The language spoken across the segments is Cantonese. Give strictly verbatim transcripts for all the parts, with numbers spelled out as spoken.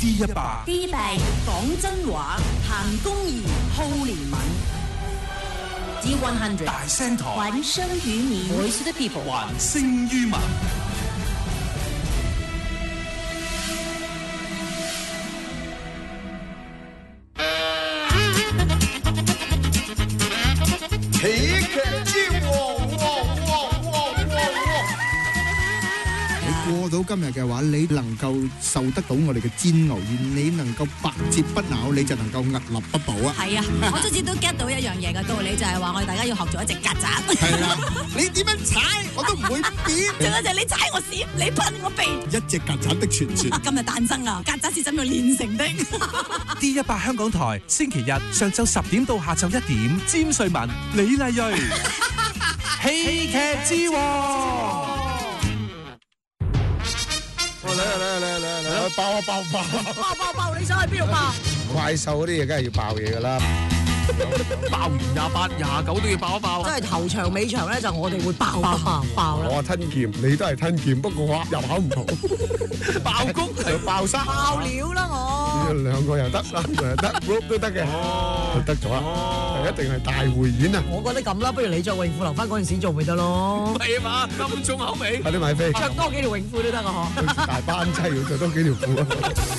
D 一百 D 一百講真話，行公義，好憐憫。D 一百大聲台， 還聲於民 ，Voice of the People， 還聲於民。 喜劇之王，王王王王王！ 你過到今日嘅話，你能夠受得到我哋嘅煎熬，而你能夠百折不撓，你就能夠屹立不保啊！ 係啊，我卒之都 get 到一樣嘢嘅道理，就係話我哋大家要學做一隻曱甴。 係啦，你點樣踩我都唔會變。 仲有就係你踩我屎，你噴我鼻。 一隻曱甴的傳說。 今日誕生啊！曱甴是怎樣煉成的 ？D 一百香港台星期日上晝十點到下晝一點，詹瑞文、李麗蕊，喜劇之王。 嚟啊嚟啊嚟啊嚟啊嚟啊！爆啊爆爆！ 爆爆爆！你想去邊度爆？ 怪獸嗰啲嘢梗係要爆嘢㗎啦！ 爆完廿八、廿九都要爆一爆。 即係頭場尾場咧，就我哋會爆爆爆爆啦。 我係吞劍，你都係吞劍，不過我入口唔同。 爆谷又爆沙。 爆料啦我。 兩個又得，三個又得 ，group 都得嘅，就得咗啦。一定係大匯演啊！ 我覺得咁啦，不如你着泳褲留翻嗰陣時做咪得咯。 係嘛，咁重口味。 快啲買飛。 着多幾條泳褲都得啊！ 嗬。大班劑要着多幾條褲啊！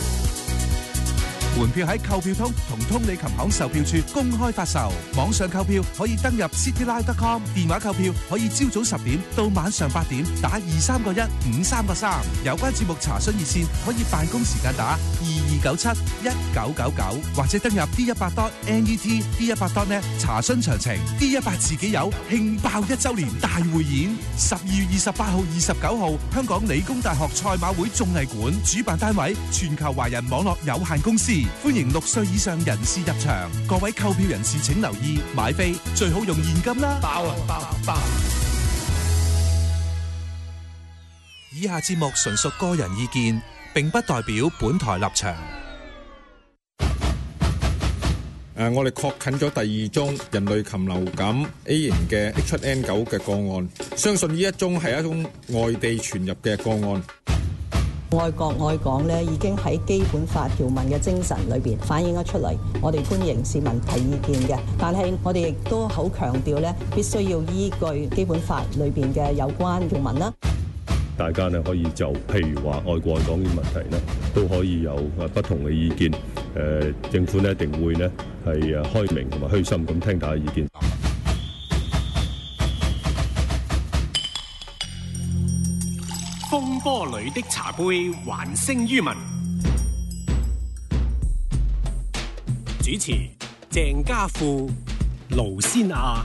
門票喺購票通同通利琴行售票處公開發售，網上購票可以登入 cityline dot com， 電話購票可以朝早十點到晚上八點打二三個一五三個三。有關節目查詢熱線可以辦公時間打二二九七一九九九，或者登入 D 一百 dot net D 一百 dot net 查詢詳情。D 一百自己有慶爆一周年大匯演，十二月二十八號、二十九號，香港理工大學賽馬會綜藝館，主辦單位全球華人網絡有限公司。歡迎六歲以上人士入場，各位購票人士請留意，買飛最好用現金啦！爆啊爆爆！以下節目純屬個人意見，並不代表本台立場。 誒，我哋確診咗第二宗人類禽流感 A 型嘅 H 七 N 九嘅個案，相信呢一宗係一宗外地傳入嘅個案。 愛國愛港咧，已經喺基本法條文嘅精神裏邊反映咗出嚟。我哋歡迎市民提意見嘅，但係我哋亦都好強調咧，必須要依據基本法裏邊嘅有關條文啦。 大家呢可以就譬如話愛國愛港嘅問題呢，都可以有誒不同嘅意見。誒、呃，政府呢一定會呢係誒開明同埋虛心咁聽大家意見。 風波裏的茶杯，還聲於民。主持鄭家富、盧仙亞。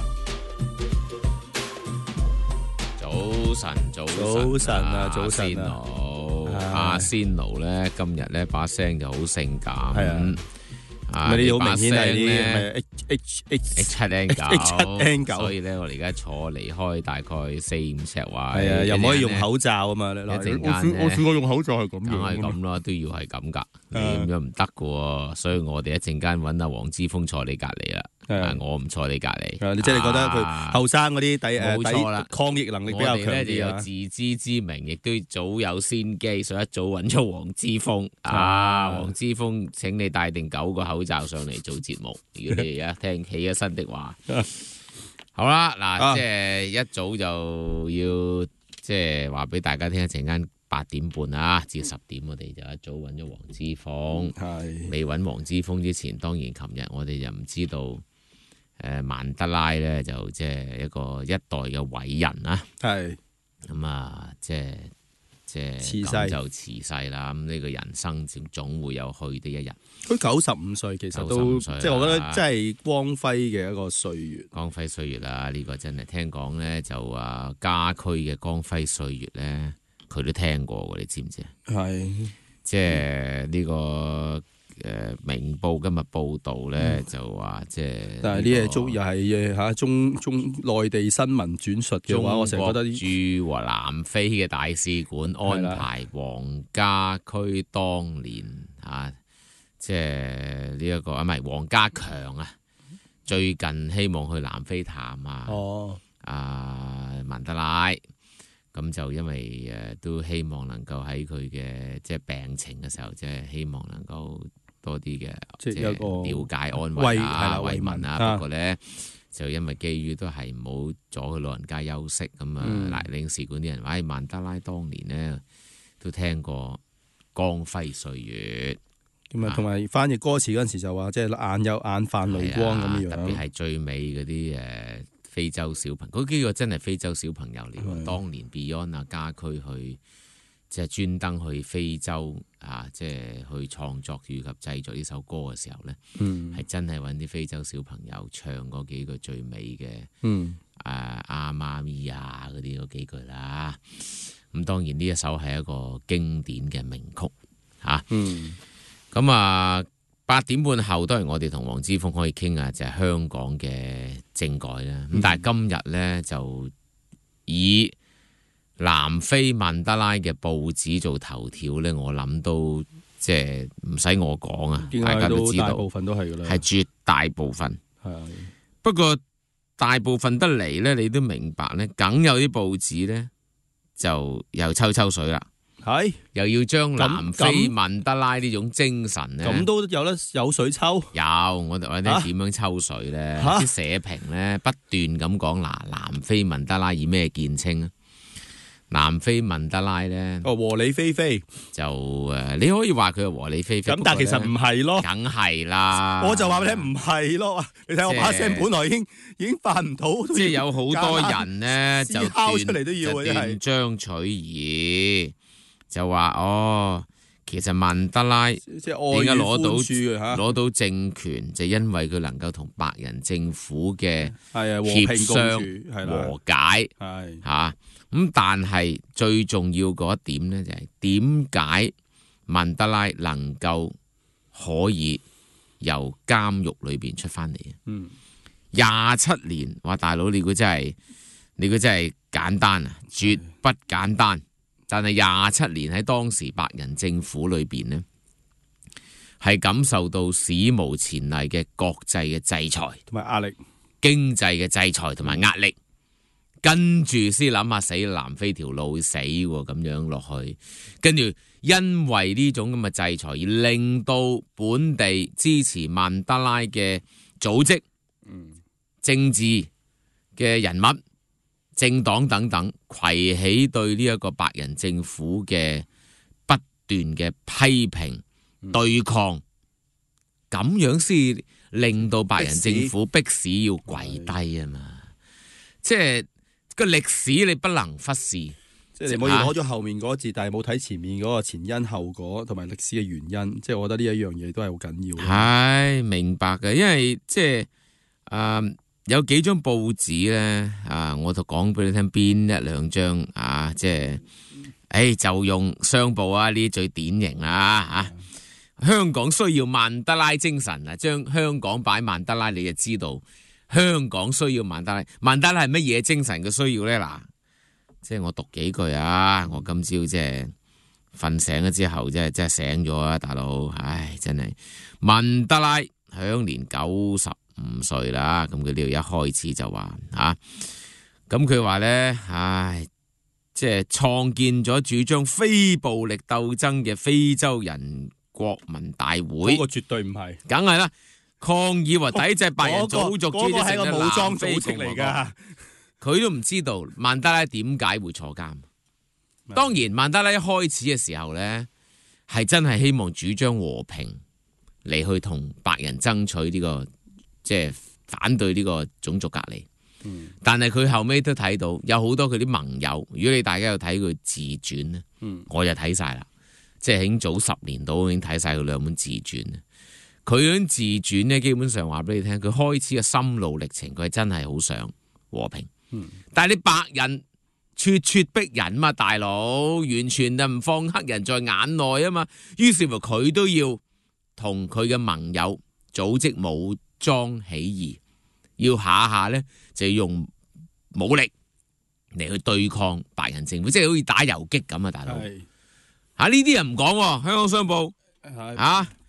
早晨，早晨， 早晨啊，早晨啊， 阿仙奴咧，今日咧把聲就好性感。 係啊。咪你好明顯係啲 H H H 七 N 九 H 七 N 九， 所以咧我哋而家坐離開大概四五尺位， 係啊，又唔可以用口罩啊嘛。 一陣間我試過用口罩係咁樣， 梗係咁啦，都要係咁噶，你咁樣唔得噶，所以我哋一陣間揾阿黃之鋒坐你隔離啦。啊！我唔坐你隔離， 即係你覺得佢後生嗰啲抵誒抵抗逆能力比較強啲啊！ 我哋咧就有自知之明，亦都早有先機，所以一早揾咗黃之鋒啊！黃之鋒，請你帶定九個口罩上嚟做節目。如果你而家聽起咗身的話，好啦，嗱，即係一早就要即係話俾大家聽，一陣間八點半啊，至十點我哋就一早揾咗黃之鋒。係未揾黃之鋒之前，當然琴日我哋就唔知道。誒曼德拉咧就即係一個一代嘅偉人啦，係咁啊，即係即係辭世就辭世啦。咁呢個人生總總會有去的一日。 佢九十五歲，其實都即係我覺得真係光輝嘅一個歲月， 光輝歲月啦！呢、這個真係聽講咧就話家駒嘅光輝歲月咧，佢都聽過嘅，你知唔知啊？係即係呢、這個。誒、呃，明報今日報道咧、嗯、就話即係， 但係呢嘢中又係吓中中內地新聞轉述嘅話，我成日覺得駐和南非嘅大使館安排黃家駒當年啊，即係呢一個啊，唔係黃家強啊，最近希望去南非探啊，哦，啊曼德拉。 咁就因為誒、呃、都希望能夠喺佢嘅即係病情嘅時候，即係希望能夠多啲嘅即係一個了解安慰啊、慰問啊。 啊不過咧就因為基於都係唔好阻佢老人家休息咁啊， 嗯嗱領事館啲人話：，唉、曼德拉當年咧都聽過光輝歲月。 咁啊，同埋翻譯歌詞嗰陣時就話，即係眼有眼泛淚光咁樣。 特別係最尾嗰啲誒非洲小朋友，嗰幾個真係非洲小朋友嚟喎。當年 Beyond 啊家駒去即係專登去非洲啊，即係去創作以及製作呢首歌嘅時候咧，係、 嗯、 真係揾啲非洲小朋友唱嗰幾句最尾嘅， 嗯誒阿媽咪啊嗰啲嗰幾句啦。咁當然呢一首係一個經典嘅名曲嚇。 嗯咁啊，八點半後都係我哋同黃之鋒可以傾下，就係、是、香港嘅政改啦。咁、嗯、但係今日咧就以南非曼德拉嘅報紙做頭條咧，我諗都即係唔使我講啊，大家都知道， 大部分都係㗎啦， 係絕大部分。 係不過大部分得嚟咧，你都明白咧，梗有啲報紙咧就又抽抽水啦。 係又要將南非曼德拉呢種精神咧， 咁都有得有水抽。 有我哋我哋點樣抽水咧？啲、啊、社評咧不斷咁講嗱，南非曼德拉以咩見稱啊？南非曼德拉咧， 哦和理非非就誒，你可以話佢係和理非非， 咁但係其實唔係咯， 梗係啦。 我就話俾你聽唔係咯，你睇我把聲本來已經已經發唔到， 即係有好多人咧就敲出嚟都要就斷章取義。就話哦，其實曼德拉點解攞到攞到政權，就因為佢能夠同白人政府嘅協商和解，嚇咁。但係最重要嗰一點呢，就係點解曼德拉能夠可以由監獄裏邊出翻嚟啊？ 嗯， 廿七年，話大佬，你估真係你估真係簡單啊？絕不簡單。但係廿七年喺當時白人政府裏邊呢，係感受到史無前例嘅國際嘅制裁同埋壓力， 經濟嘅制裁同埋壓力，跟住先諗下死南非條路會死喎，咁樣落去，跟住因為呢種咁嘅制裁而令到本地支持曼德拉嘅組織、 嗯、政治嘅人物、政黨等等，攜起對呢一個白人政府嘅不斷嘅批評、嗯、對抗，咁樣先令到白人政府迫使要跪低啊嘛！即係個歷史你不能忽視， 即係你唔可以攞咗後面嗰字，但係冇睇前面嗰個前因後果同埋歷史嘅原因。即係我覺得呢一樣嘢都係好緊要。 係明白嘅，因為即係啊。呃有幾張報紙咧啊，我就講俾你聽邊一兩張啊，即係，誒、哎、就用商報啊呢啲最典型啦吓。香港需要曼德拉精神啊，將香港擺曼德拉，你就知道香港需要曼德拉。曼德拉係乜嘢精神嘅需要咧？嗱，即係我讀幾句啊，我今朝即係瞓醒咗之後，即係即係醒咗啊，大佬，唉，真係曼德拉享年九十五歲啦，咁佢呢度一開始就話吓，咁佢話咧，唉，即係創建咗主張非暴力鬥爭嘅非洲人國民大會， 嗰個絕對唔係， 梗係啦，抗議或抵制白人種族主義， 嗰個係個武裝組織嚟噶， 佢都唔知道曼德拉點解會坐監。當然，曼德拉一開始嘅時候咧，係真係希望主張和平嚟去同白人爭取呢個。即係反對呢個種族隔離，嗯、但係佢後尾都睇到有好多佢啲盟友。如果你大家有睇佢自傳咧，嗯、我就睇晒啦。即係喺早十年度已經睇晒佢兩本自傳。佢嗰啲自傳咧，基本上話俾你聽，佢開始嘅心路歷程，佢係真係好想和平。嗯、但係你白人咄咄逼人嘛，大佬完全就唔放黑人在眼內啊嘛。於是乎佢都要同佢嘅盟友組織武裝起義，要下下咧就要用武力嚟去對抗白人政府，即係好似打游擊咁啊！大佬嚇呢啲人唔講，香港商報嚇嗱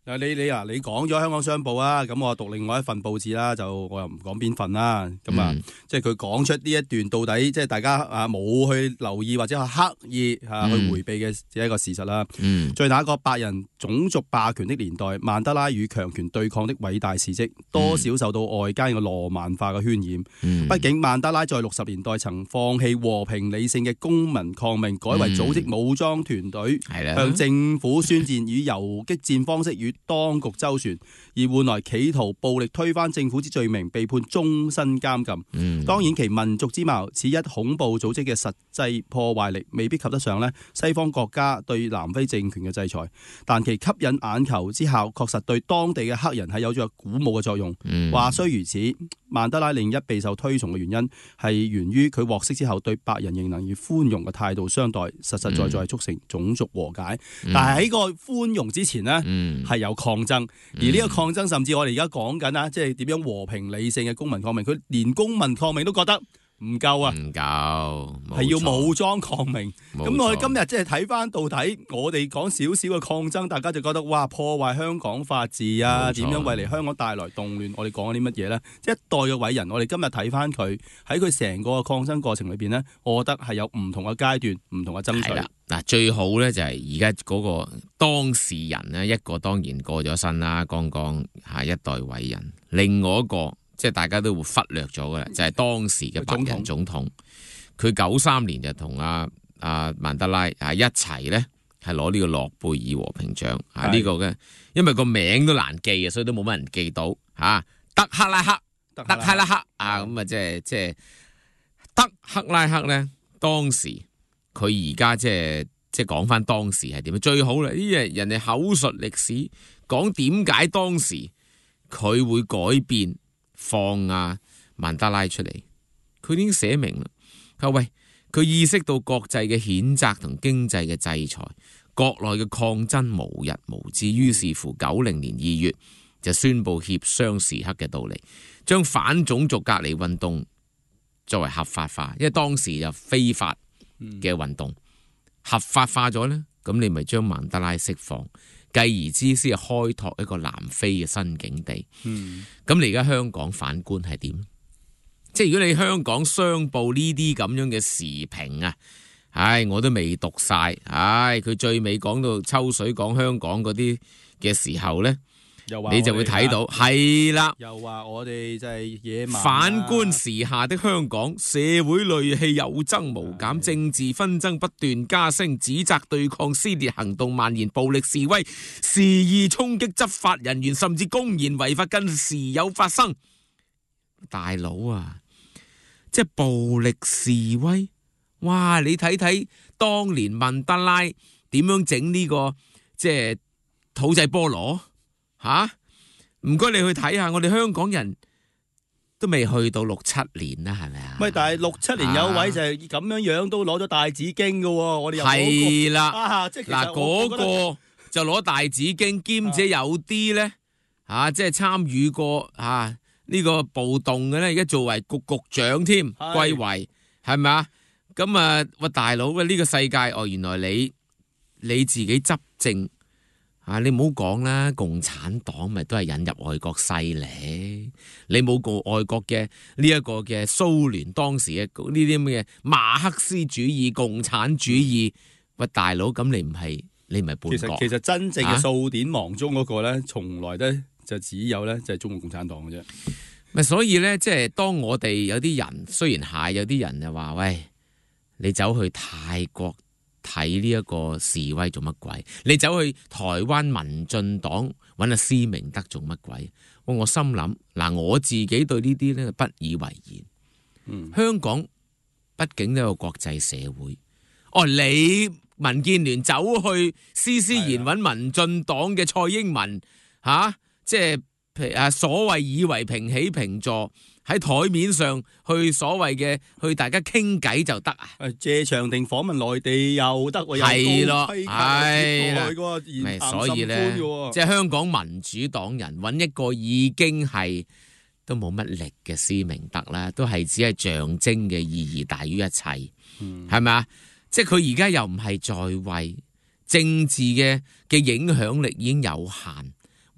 啊，你你啊，你講咗香港商報啊，咁我讀另外一份報紙啦，就我又唔講邊份啦。咁啊， 嗯、 即係佢講出呢一段到底，即係大家啊冇去留意或者係刻意啊去迴避嘅一個事實啦。 嗯， 在那個白人種族霸權的年代，曼德拉與強權對抗的偉大事蹟，多少受到外間嘅羅曼化嘅渲染。 嗯、 畢竟曼德拉在六十年代曾放棄和平理性嘅公民抗命，改為組織武裝團隊， 係向政府宣戰，以游擊戰方式與當局周旋，而換來企圖暴力推翻政府之罪名，被判終身監禁。 嗯、 當然其民族之矛，此一恐怖組織嘅實際破壞力未必及得上呢西方國家對南非政權嘅制裁，但其吸引眼球之效確實對當地嘅黑人係有咗鼓舞嘅作用。 嗯、 話雖如此，曼德拉另一備受推崇嘅原因係源於佢獲釋之後對白人仍能以寬容嘅態度相待，實實在在促成種族和解。 嗯、 但係喺個寬容之前呢，係、嗯、有抗爭，而呢個抗爭甚至我哋而家講緊啊，即係點樣和平理性嘅公民抗命，佢連公民抗命都覺得唔夠啊， 唔夠， 係要武裝抗命。咁冇錯我哋今日即係睇翻到底，我哋講少少嘅抗爭，大家就覺得哇破壞香港法治啊，點樣為嚟香港帶來動亂？我哋講緊啲乜嘢呢？即係一代嘅偉人，我哋今日睇翻佢喺佢成個抗爭過程裏邊呢，我覺得係有唔同嘅階段、唔同嘅爭取。 嗱，最好咧就係而家嗰個當事人呢，一個當然過咗身啦，剛剛下一代偉人，另外一個即係大家都會忽略咗嘅啦，就係、是、當時嘅白人總統，佢九三年就同阿阿曼德拉啊一齊咧係攞呢個諾貝爾和平獎啊呢、這個嘅，因為個名都難記啊，所以都冇乜人記到嚇。德克拉克，德克拉克啊，咁啊即係即係德克拉克咧，當時。佢而家即係即係講翻當時係點樣最好啦？呢啲人哋口述歷史講點解當時佢會改變放啊曼德拉出嚟，佢已經寫明啦。佢話喂，佢意識到國際嘅譴責同經濟嘅制裁，國內嘅抗爭無日無之，於是乎九零年二月就宣布協商時刻嘅到嚟，將反種族隔離運動作為合法化，因為當時就非法嘅運動合法化咗呢，咁你咪將曼德拉釋放，繼而之先係開拓一個南非嘅新境地。咁、嗯、你而家香港反觀係點？即係如果你香港商報呢啲咁樣嘅時評啊，唉，我都未讀晒，唉，佢最尾講到抽水講香港嗰啲嘅時候呢，你就會睇到係啦， 又話我哋就係野蠻、啊。 反觀時下的香港，社會戾氣有增無減，政治紛爭不斷加深，指責對抗撕裂行動蔓延，暴力示威肆意衝擊執法人員，甚至公然違法，更時有發生。大佬啊，即係暴力示威，哇！你睇睇當年曼德拉點樣整呢個即係土製菠蘿。吓，唔該你去睇下，我哋香港人都未去到六七年啦，係咪啊？ 喂，但係六七年有位就係咁樣樣都攞咗大紫荊噶，我哋又係啦， 啊，即係嗱嗰個就攞大紫荊，兼且有啲咧吓，即係參與過吓呢個暴動嘅咧，而家作為局局長添，歸為係咪啊？咁啊，喂大佬，喂呢個世界哦，原來你你自己執政。啊！你唔好講啦，共產黨咪都係引入外國勢力，你冇個外國嘅呢一個嘅蘇聯當時嘅呢啲咁嘅馬克思主義、共產主義，喂大佬，咁你唔係你唔係叛國？ 其實其實真正嘅數典忘宗嗰個咧，從來咧就只有咧就係中國共產黨嘅啫。 咪所以咧，即係當我哋有啲人，雖然係有啲人就話喂，你走去泰國睇呢一個示威做乜鬼？你走去台灣民進黨揾阿施明德做乜鬼？我我心諗嗱，我自己對呢啲咧不以為然。嗯，香港畢竟都有國際社會。哦，你民建聯走去施施然揾民進黨嘅蔡英文吓、啊，即係誒所謂以為平起平坐。喺台面上去所謂嘅去大家傾偈就得啊？ 謝長廷訪問內地又得喎， 係咯， 係啦， 咪所以咧，即係香港民主黨人揾一個已經係都冇乜力嘅施明德啦，都係只係象徵嘅意義大於一切，係咪啊？即係佢而家又唔係在位，政治嘅嘅影響力已經有限。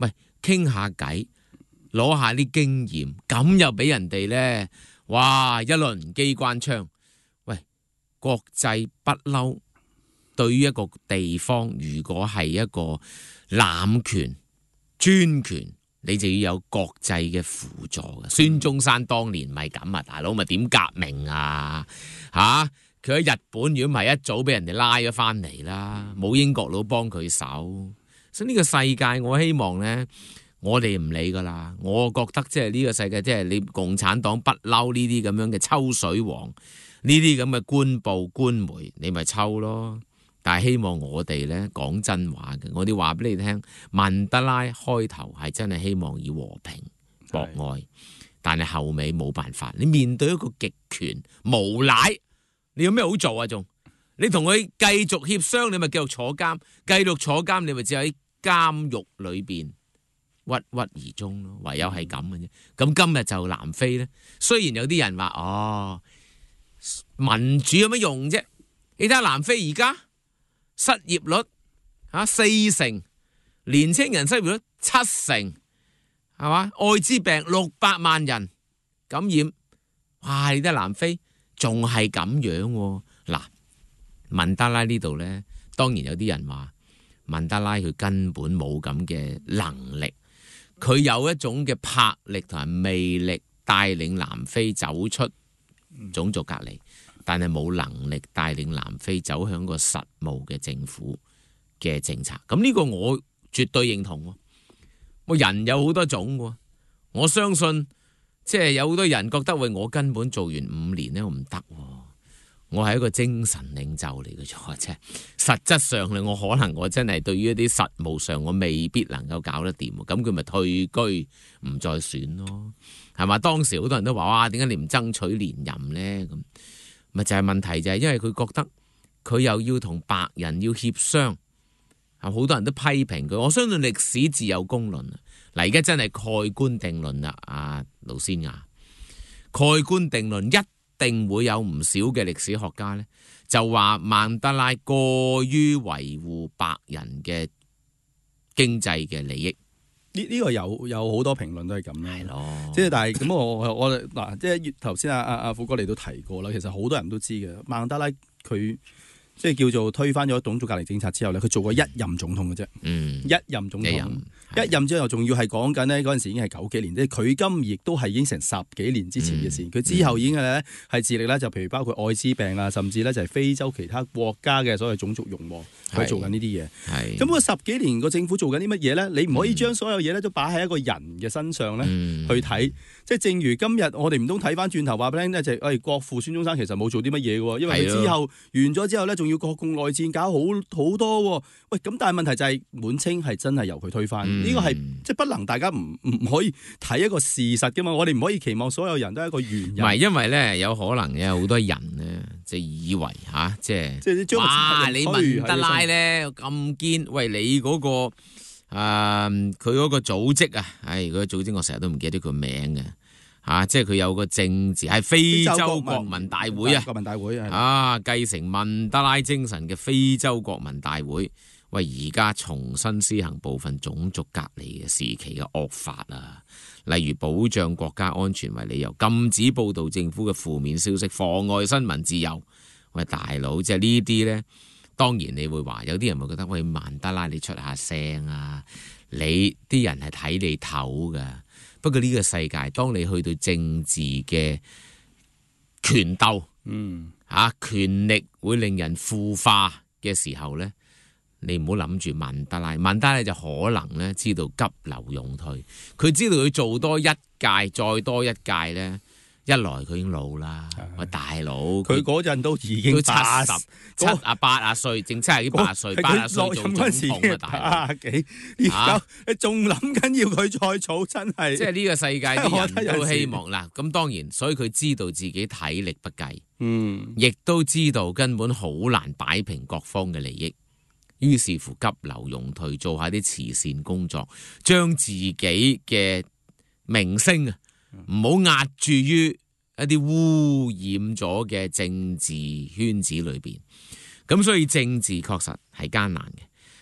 喂，傾下偈，攞下啲經驗，咁又俾人哋咧，哇！一輪機關槍，喂，國際不嬲，對於一個地方，如果係一個濫權專權，你就要有國際嘅輔助嘅。孫中山當年咪咁啊，大佬咪點革命啊？吓，佢喺日本，如果唔係一早俾人哋拉咗翻嚟啦，冇英國佬幫佢手。所以呢個世界，我希望呢，我哋唔理噶啦。我覺得即係呢個世界，即係你共產黨不嬲呢啲咁樣嘅抽水王，呢啲咁嘅官報官媒，你咪抽咯。但係希望我哋呢講真話嘅，我哋話俾你聽，曼德拉開頭係真係希望以和平博愛，但係後尾冇辦法，你面對一個極權無賴，你有咩好做啊？仲你同佢繼續協商，你咪繼續坐監，繼續坐監，你咪只喺監獄裏邊鬱鬱而終咯，唯有係咁嘅啫。咁今日就南非咧，雖然有啲人話哦，民主有乜用啫？你睇下南非而家失業率吓四成，年青人失業率七成，係嘛？艾滋病六百萬人感染，哇！你睇下南非仲係咁樣喎。嗱，曼德拉呢度咧，當然有啲人話。曼德拉佢根本冇咁嘅能力，佢有一種嘅魄力同埋魅力，帶領南非走出種族隔離，但係冇能力帶領南非走向個實務嘅政府嘅政策。咁呢個我絕對認同。我人有好多種喎，我相信即係有好多人覺得喂，我根本做完五年咧，我唔得喎。我係一個精神領袖嚟嘅啫，即係實質上咧，我可能我真係對於一啲實務上，我未必能夠搞得掂。咁佢咪退居唔再選咯，係嘛？當時好多人都話：哇，點解你唔爭取連任咧？咁咪就係問題就係因為佢覺得佢又要同白人要協商，係好多人都批評佢。我相信歷史自有公論啊！嗱，而家真係蓋棺定論啦，阿盧先亞，蓋棺定論一。一定會有唔少嘅歷史學家呢，就話曼德拉過於維護白人嘅經濟嘅利益。 呢呢、這個有有好多評論都係咁啦，係咯。即係但係咁我我嗱，即係頭先阿阿阿富哥你都提過啦，其實好多人都知嘅，曼德拉佢即係叫做推翻咗種族隔離政策之後咧，佢做過一任總統嘅啫，嗯，一任總統，一任，一任之後仲要係講緊呢嗰陣時已經係九幾年，即係佢今亦都係已經成十幾年之前嘅事。佢、嗯、之後已經咧係致力咧，就譬如包括愛滋病啊，甚至咧就係非洲其他國家嘅所謂種族融和，佢做緊呢啲嘢。係咁，個十幾年個政府做緊啲乜嘢咧？你唔可以將所有嘢咧都擺喺一個人嘅身上咧、嗯、去睇。即係正如今日我哋唔通睇翻轉頭話俾你聽咧，就係誒國父孫中山其實冇做啲乜嘢嘅，因為佢之後完咗之後咧，仲要國共內戰搞好好多。喂，咁但係問題就係、是、滿清係真係由佢推翻，呢、嗯、個係即係不能大家唔唔可以睇一個事實嘅嘛。我哋唔可以期望所有人都係一個原因。唔係，因為咧有可能有好多人咧就以為吓、啊，即係即係哇，你曼德拉咧咁堅，喂你嗰、那個誒佢嗰個組織啊，唉，嗰個組織我成日都唔記得佢個名嘅。吓、啊，即係佢有個政治係非洲國民大會啊，國民大會啊，繼承曼德拉精神嘅非洲國民大會，喂，而家重新施行部分種族隔離嘅時期嘅惡法啊，例如保障國家安全為理由，禁止報道政府嘅負面消息，妨礙新聞自由。喂，大佬，即係呢啲咧，當然你會話，有啲人會覺得，喂，曼德拉你出下聲啊，你啲人係睇你頭噶。不過呢個世界，當你去到政治嘅權鬥，嗯，吓、啊、權力會令人腐化嘅時候咧，你唔好諗住曼德拉，曼德拉就可能咧知道急流勇退，佢知道佢做多一屆，再多一屆咧。一來佢已經老啦，喂大佬，佢嗰陣都已經八十七啊八啊歲，正七十幾八啊歲，八啊歲做總統啊大佬，幾而家你仲諗緊要佢再做，真係即係呢個世界啲人都希望嗱，咁當然，所以佢知道自己體力不繼，嗯，亦都知道根本好難擺平各方嘅利益，於是乎急流勇退，做下啲慈善工作，將自己嘅名聲啊。唔好壓住於一啲污染咗嘅政治圈子裏邊，咁所以政治確實係艱難嘅。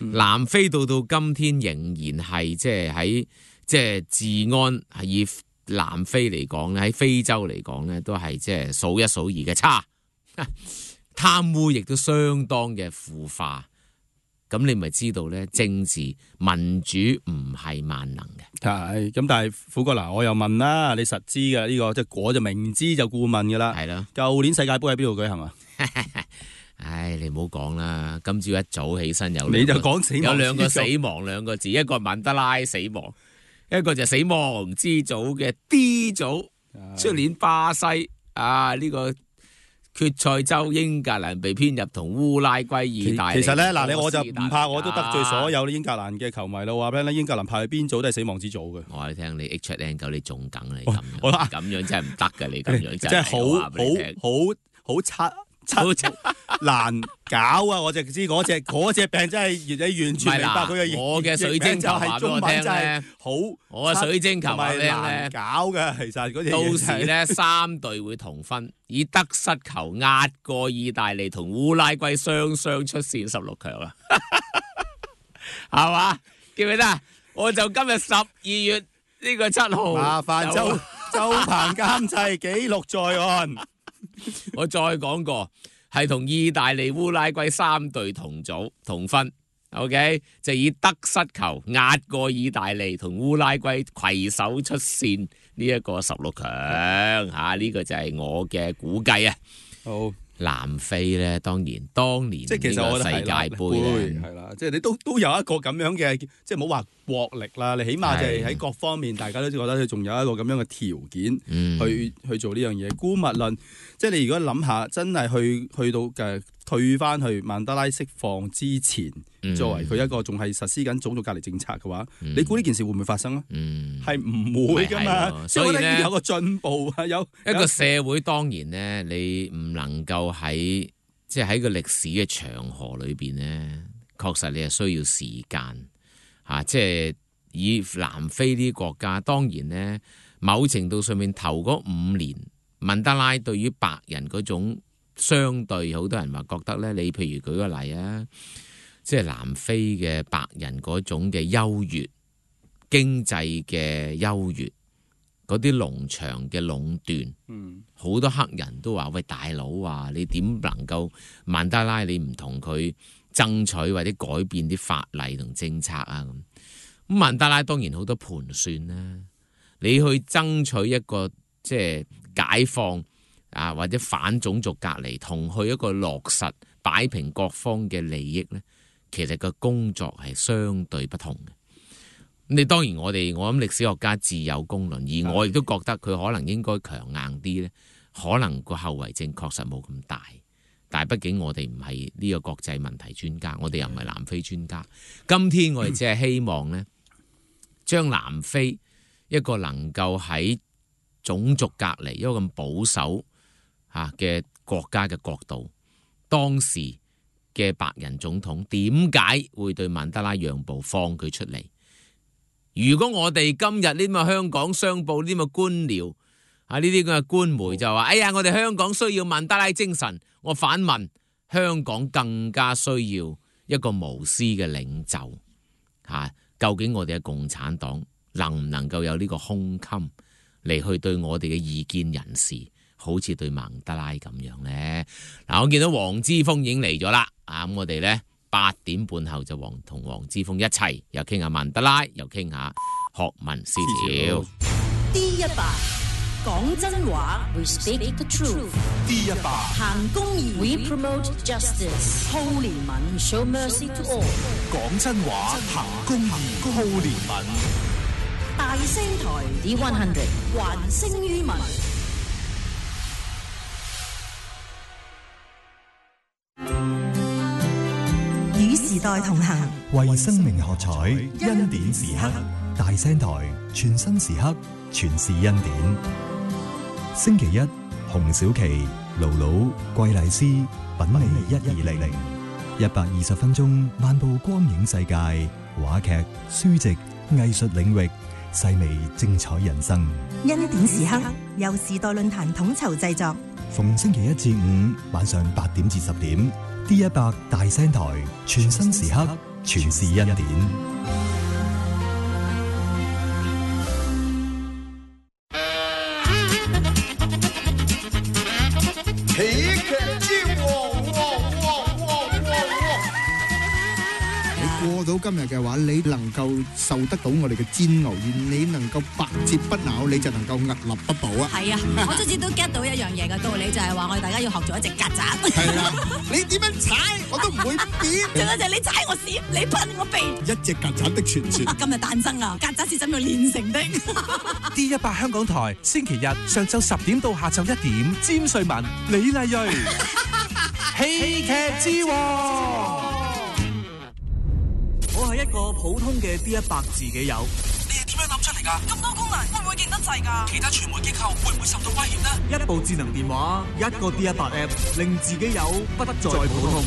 南非到到今天仍然係即係喺即係治安係以南非嚟講咧，喺非洲嚟講咧都係即係數一數二嘅差，貪污亦都相當嘅腐化。咁你咪知道咧，政治民主唔係萬能嘅。 係咁，但係虎哥嗱，我又問啦，你實知嘅呢個即係我就明知就故問嘅啦。 係咯。 舊年世界盃喺邊度舉行啊？ 唉，你唔好講啦，今朝一早起身有你就講死亡有兩個死亡兩個字，一個曼德拉死亡，一個就死亡之組嘅 D 組。出年巴西啊呢、這個。決賽周英格蘭被編入同烏拉圭、意大利。 其實咧嗱，你我就唔怕，我都得罪所有英格蘭嘅球迷咯。話俾你聽，英格蘭派去邊組都係死亡之組嘅。 我話你聽，你 H 七 N 九你中梗你咁樣，咁樣真係唔得㗎，你咁樣真係好好好好差。好難搞啊！我就知嗰隻嗰隻病真係你完全明白佢嘅。 我嘅水晶球話俾我聽咧， 好我嘅水晶球話俾你聽咧， 搞嘅其實嗰啲。 到時咧三隊會同分，以得失球壓過意大利同烏拉圭，雙雙出線十六強啦，係嘛？記唔記得？我就今日十二月呢個七號， 麻煩周周鵬監製記錄在案。 我再講過，係同意大利、烏拉圭三隊同組同分 ，OK， 就以得失球壓過意大利同烏拉圭，攜手出線呢一個十六強嚇，呢、這個就係我嘅估計啊。 好。 南非咧，當然當年即係其實我世界盃係啦，即係你都都有一個咁樣嘅，即係唔好話國力啦，你起碼就係喺各方面，大家都覺得佢仲有一個咁樣嘅條件去、嗯、去做呢樣嘢。姑勿論，即係你如果諗下，真係去去到嘅退翻去曼德拉釋放之前，嗯、作為佢一個仲係實施緊種族隔離政策嘅話，嗯、你估呢件事會唔會發生咧？係唔、嗯、會噶嘛？所以咧有個進步啊，有一個社會當然咧，你唔能夠喺即係喺個歷史嘅長河裏邊咧，確實你係需要時間嚇、啊。即係以南非呢啲國家，當然咧某程度上面頭嗰五年，曼德拉對於白人嗰種相對，好多人話覺得咧，你譬如舉個例啊，即係南非嘅白人嗰種嘅優越經濟嘅優越，嗰啲農場嘅壟斷，嗯，好多黑人都話：喂，大佬啊，你點能夠曼德拉你唔同佢爭取或者改變啲法例同政策啊？咁咁曼德拉當然好多盤算啦，你去爭取一個即係解放啊，或者反種族隔離，同去一個落實擺平各方嘅利益呢，其實個工作係相對不同嘅。你當然我哋我諗歷史學家自有公論，而我亦都覺得佢可能應該強硬啲呢，可能個後遺症確實冇咁大。但係畢竟我哋唔係呢個國際問題專家，我哋又唔係南非專家。今天我哋只係希望呢，將南非一個能夠喺種族隔離一個咁保守嚇嘅國家嘅角度，當時嘅白人總統點解會對曼德拉讓步，放佢出嚟？如果我哋今日呢啲咁嘅香港商報呢啲咁嘅官僚啊，呢啲咁嘅官媒就話：哎呀，我哋香港需要曼德拉精神。我反問，香港更加需要一個無私嘅領袖嚇。究竟我哋嘅共產黨能唔能夠有呢個胸襟嚟去對我哋嘅異見人士，好似對曼德拉咁樣呢？嗱，我見到黃之鋒已經嚟咗啦，啊咁我哋呢，八點半後就黃同黃之鋒一齊又傾下曼德拉，又傾下學問思潮。 D 一百講真話 ，We speak the truth。 D 一百行公義 ，We promote justice。好憐憫 ，Show mercy to all。 講真話，行公義，好憐憫。 大聲台 D 一百，還聲於民。 與時代同行， 為生命喝彩，恩典時刻，大聲台全新時刻，全是恩典。星期一，洪小琪、盧盧、桂麗絲品味一二零，一百二十分鐘漫步光影世界，話劇、書籍、藝術領域，細味精彩人生。 恩典時刻由時代論壇統籌製作， 逢星期一至五晚上八點至十點，D 一百大聲台全新時刻， 全是恩典。 喜劇之王，王王王王王！ 你過到今日嘅話，你能夠受得到我哋嘅煎熬，而你能夠百折不撓，你就能夠屹立不保啊！ 係啊，我卒之都 get 到一樣嘢嘅道理，就係話我哋大家要學做一隻曱甴。 係啦，你點樣踩我都唔會變。 仲有就係你踩我屎，你噴我鼻。 一隻曱甴的傳說， 今日誕生啦！曱甴是怎樣煉成的 ？D 一百香港台星期日上晝十點到下晝一點，詹瑞文、李麗蕊，戲劇之王。 我係一個普通嘅 D 一百自己友。你係點樣諗出嚟㗎？咁多功能會唔會勁得滯㗎？其他傳媒機構會唔會受到威脅呢？一部智能電話，一個 D 一百 App， 令自己友不再普通。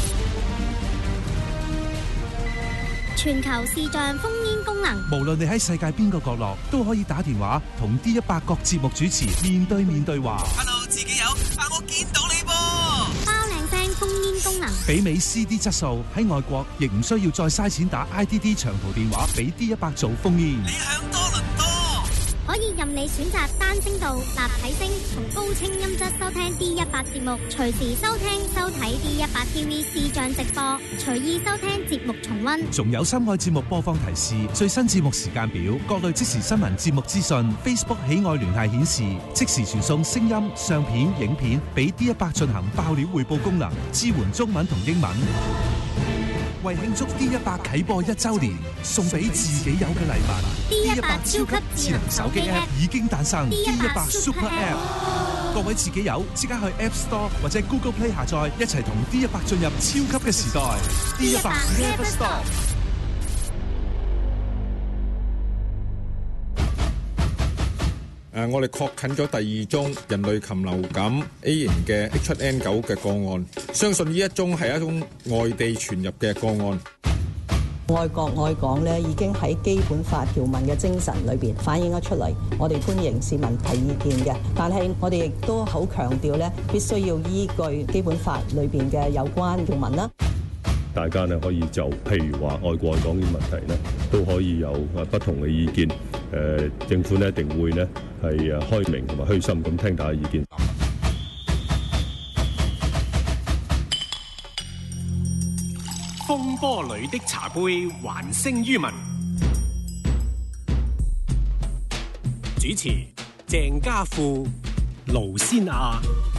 全球視像烽煙功能， 無論你喺世界邊個角落，都可以打電話同 D 一百各節目主持面對面對話。 Hello， 自己友，啊我見到你噃。 包靚聲烽煙功能， 媲美 C D 質素，喺外國亦唔需要再嘥錢打 I D D 長途電話俾 D 一百做烽煙。 你響多倫多， 可以任你選擇單聲道、立體聲同高清音質收聽 D 一百節目，隨時收聽收睇 D 一百 T V 視像直播，隨意收聽節目重溫。 仲有深愛節目播放提示、最新節目時間表、各類即時新聞節目資訊。Facebook 喜愛聯繫顯示，即時傳送聲音、相片、影片俾 D 一百進行爆料匯報功能，支援中文同英文。為慶祝 D 一百啟播一周年，送俾自己友嘅禮物 D 一百超級智能手機 App 已經誕生 D 一百 Super App， 各位自己友即刻去 App Store 或者 Google Play 下載，一齊同 D 一百進入超級嘅時代。D 一百 Never Stop。 誒，我哋確診咗第二宗人類禽流感 A 型嘅 H 七 N 九嘅個案，相信呢一宗係一宗外地傳入嘅個案。 愛國愛港咧，已經喺基本法條文嘅精神裏邊反映咗出嚟。我哋歡迎市民提意見嘅，但係我哋亦都好強調咧，必須要依據基本法裏邊嘅有關條文啦。 大家呢可以就譬如話愛國愛港呢啲問題呢，都可以有誒不同嘅意見。誒、呃，政府呢一定會呢係誒開明同埋虛心咁聽大家意見。 風波裏的茶杯，還聲於民。主持鄭家富、盧先亞。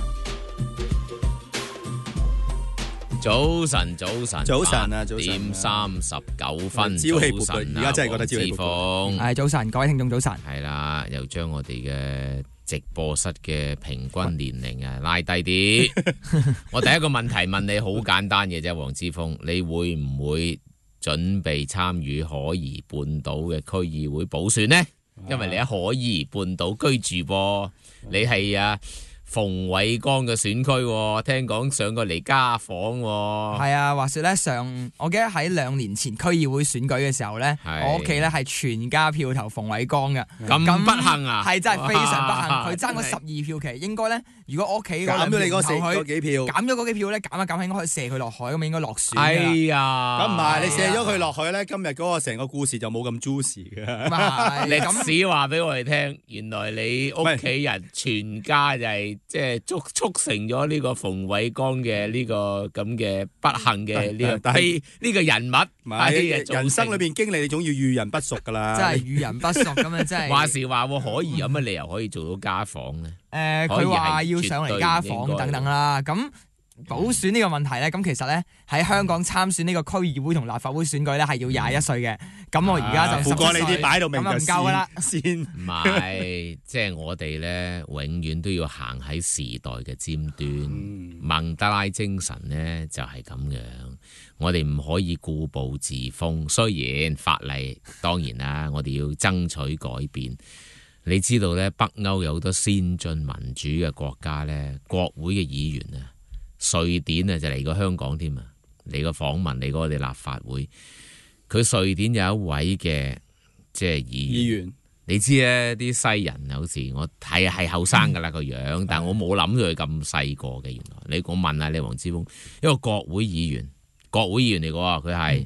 早晨，早晨， 早晨啊，早晨， 點三十九分， 朝氣勃勃，而家真係覺得朝氣勃勃。 係早晨，各位聽眾早晨。 係啦，又將我哋嘅直播室嘅平均年齡啊拉低啲。我第一個問題問你，好簡單嘅啫，黃之鋒，你會唔會準備參與海怡半島嘅區議會補選呢？因為你喺海怡半島居住噃，你係啊。馮煒光嘅選區，聽講上過嚟家訪。 係啊，話說咧，上我記得喺兩年前區議會選舉嘅時候咧，我屋企咧係全家票投馮煒光嘅。 咁不幸啊！ 係真係非常不幸，佢爭咗十二票期，應該咧，如果我屋企減咗你嗰四嗰幾票， 減咗嗰幾票咧，減一減，應該可以射佢落海，咁應該落選。 哎呀， 咁唔係你射咗佢落去咧，今日嗰個成個故事就冇咁 juicy 嘅。 歷史話俾我哋聽，原來你屋企人全家就係。即係促促成咗呢個馮煒光嘅呢個咁嘅不幸嘅呢個悲呢個人物， 人生裏邊經歷你總要遇人不淑噶啦， 真係遇人不淑咁樣，真係話時話可以有乜理由可以做到家訪呢？ 誒，佢話要上嚟家訪等等啦，咁。補選呢個問題咧，咁其實咧喺香港參選呢個區議會同立法會選舉咧係要廿一歲嘅，咁我而家就十七歲， 呢啲擺到明就唔夠噶啦， 先唔係，即係我哋咧永遠都要行喺時代嘅尖端，嗯、孟德拉精神咧就係咁樣，我哋唔可以固步自封。雖然法例當然啦，我哋要爭取改變。你知道咧，北歐有好多先進民主嘅國家咧，國會嘅議員啊。瑞典啊就嚟過香港添啊，嚟過訪問嚟過我哋立法會。佢瑞典有一位嘅即係議員，你知咧啲西人有時我睇係後生噶啦個樣，但我冇諗到佢咁細個嘅。原來你我問下你黃之鋒，一個國會議員，國會議員嚟個，佢係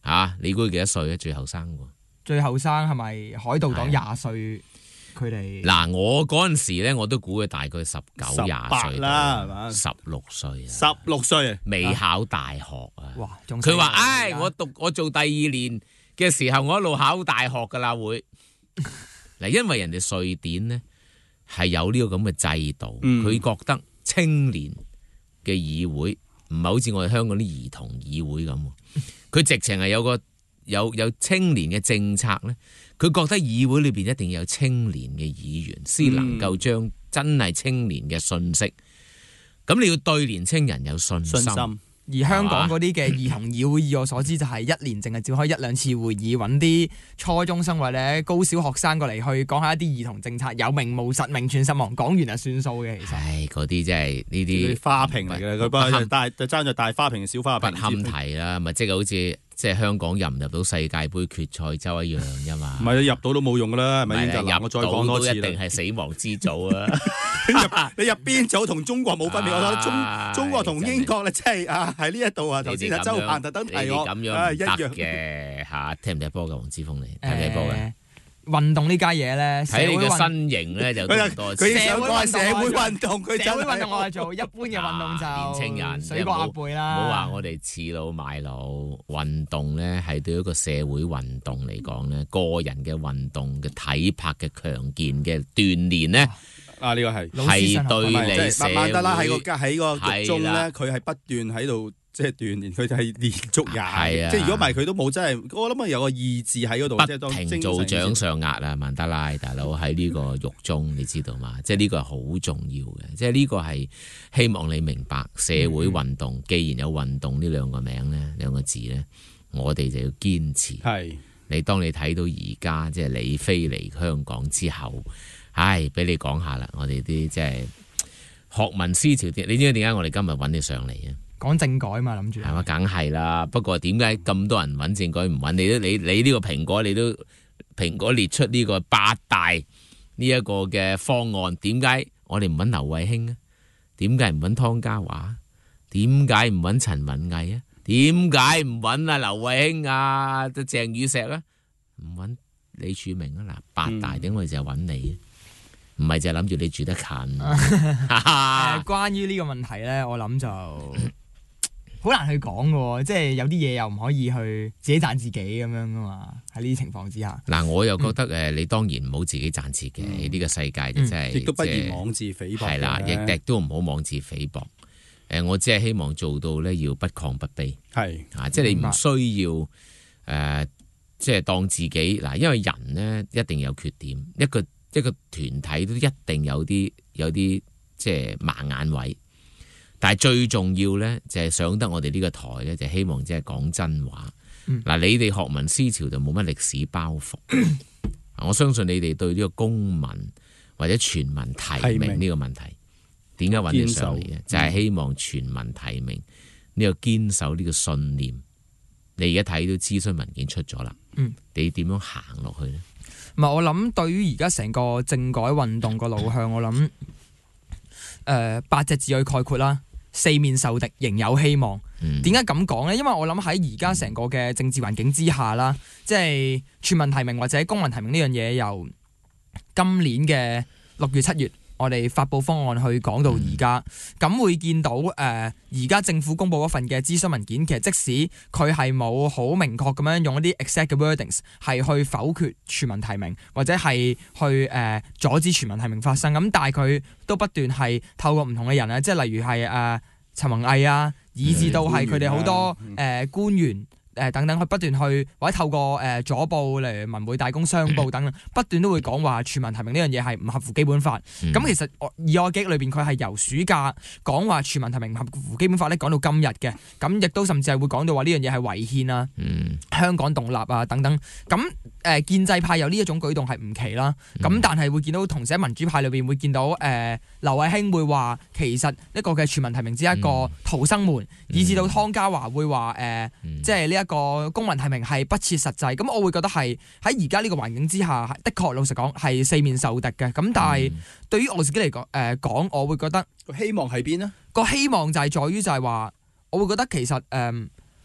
嚇，你估佢幾多歲啊？最後生喎。 最後生係咪海盜黨廿歲？佢哋嗱，我嗰陣時咧，我都估佢大概十九廿歲啦，係嘛？ 十六歲啊， 十六歲啊， 未考大學啊。 哇！ 佢話：唉，我讀我做第二年嘅時候，我一路考大學㗎啦，會嗱，因為人哋瑞典呢係有呢個咁嘅制度，佢、嗯、覺得青年嘅議會唔係好似我哋香港啲兒童議會咁，佢直情係有個有有青年嘅政策咧。佢覺得議會裏邊一定要有青年嘅議員，先能夠將真係青年嘅信息。咁、嗯、你要對年青人有信心。信心而香港嗰啲嘅兒童議會，以我所知就係一年淨係召開一兩次會議，揾啲初中生或者高小學生過嚟去講下一啲兒童政策，有名無實，名存實亡，講完就算數嘅。其實， 唉，嗰啲真係呢啲花瓶嚟嘅，佢不過大就爭咗大花瓶小花瓶。 不堪提啦，咪即係好似。即係香港入唔入到世界盃決賽周一樣啫嘛， 唔係入到都冇用噶啦，係咪英格蘭？我再講多次啦， 一定係死亡之組啊！ 你入邊組同中國冇分別，我覺得中中國同英國咧，即係啊喺呢一度啊，頭先啊周鵬特登提我， 咁樣唔得嘅嚇，踢唔踢波㗎？黃之鋒你踢唔踢波嘅？ 運動呢家嘢咧， 睇你嘅身形咧就多佢想講係社會運動，佢社會運動我係做一般嘅運動就、 啊、年青人水過鴨背啦。 唔好話我哋恃老賣老，運動咧係對一個社會運動嚟講咧，個人嘅運動嘅體魄嘅強健嘅鍛鍊咧。 啊！呢、呢個係係對你社會曼德拉喺個喺個獄中咧，佢係不斷喺度。即係鍛鍊，佢就係連續廿，即係如果唔係佢都冇真係，我諗啊有個意志喺嗰度， 不停做掌上壓啊！曼德拉大佬喺呢個獄中，你知道嘛？即係呢個係好重要嘅，即係呢個係希望你明白社會運動。嗯、既然有運動呢兩個名咧，兩個字咧，我哋就要堅持。係你當你睇到而家即係你飛嚟香港之後，唉，俾你講下啦，我哋啲即係學民思潮啲，你知唔知點解我哋今日揾你上嚟啊？ 講政改嘛，諗住係嘛，梗係啦。不過點解咁多人揾政改唔揾你都你你呢個蘋果你都蘋果列出呢個八大呢一個嘅方案，點解我哋唔揾劉慧卿啊？點解唔揾湯家驊？點解唔揾陳文藝啊？點解唔揾啊劉慧卿啊？鄭宇碩啊？唔揾李柱銘啊？嗱，八大點解就係揾你啊？唔係就係諗住你住得近。 誒，關於呢個問題咧，我諗就。好難去講嘅，即係有啲嘢又唔可以去自己讚自己咁樣噶嘛。喺呢啲情況之下， 嗱，我又覺得誒，嗯、你當然唔好自己讚自己。呢、嗯、個世界就真係亦、嗯、都不宜妄自菲薄。 係啦，亦亦都唔好妄自菲薄。誒，我只係希望做到咧，要不亢不卑。係啊，即係你唔需要誒、呃，即係當自己嗱，因為人咧一定有缺點，一個一個團體都一定有啲有啲即係盲眼位。但係最重要咧，就係上得我哋呢個台咧，就希望即係講真話。嗱、嗯，你哋學民思潮就冇乜歷史包袱。我相信你哋對呢個公民或者全民提名呢個問題，點解揾你上嚟嘅？就係、是、希望全民提名呢個堅守呢個信念。你而家睇到諮詢文件出咗啦，嗯、你點樣行落去呢？ 唔係，我諗對於而家成個政改運動個路向，我諗誒、呃、八隻字去概括啦。四面受敵，仍有希望。點解咁講呢？因為我諗喺而家成個嘅政治環境之下啦，即係全民提名或者公民提名呢樣嘢，由今年嘅六月七月，我哋發布方案去講到而家，咁、嗯、會見到誒而家政府公布嗰份嘅諮詢文件，其實即使佢係冇好明確咁樣用一啲 exact 嘅 wordings 係去否決全民提名，或者係去誒、呃、阻止全民提名發生，咁但係佢都不斷係透過唔同嘅人啊，即係例如係誒陳弘毅啊，以至到係佢哋好多誒、呃、官員。誒等等，佢不斷去或者透過誒、呃、左報嚟文匯大公商報等等，不斷都會講話全民提名呢樣嘢係唔合乎基本法。咁、嗯、其實我以我記憶裏邊，佢係由暑假講話全民提名唔合乎基本法咧，講到今日嘅。咁亦都甚至係會講到話呢樣嘢係違憲啊、嗯、香港獨立啊等等。咁誒、呃、建制派有呢一種舉動係唔奇啦。咁、嗯、但係會見到同時喺民主派裏邊會見到誒、呃、劉慧卿會話其實一個嘅全民提名只係一個逃生門，嗯、以至到湯家驊會話誒、呃嗯、即係呢一個公民提名係不切實際，咁我會覺得係喺而家呢個環境之下，的確老實講係四面受敵嘅。咁但係對於我自己嚟講，誒、呃、講，我會覺得個希望喺邊呢？ 個希望就係在於就係話，我會覺得其實誒、呃、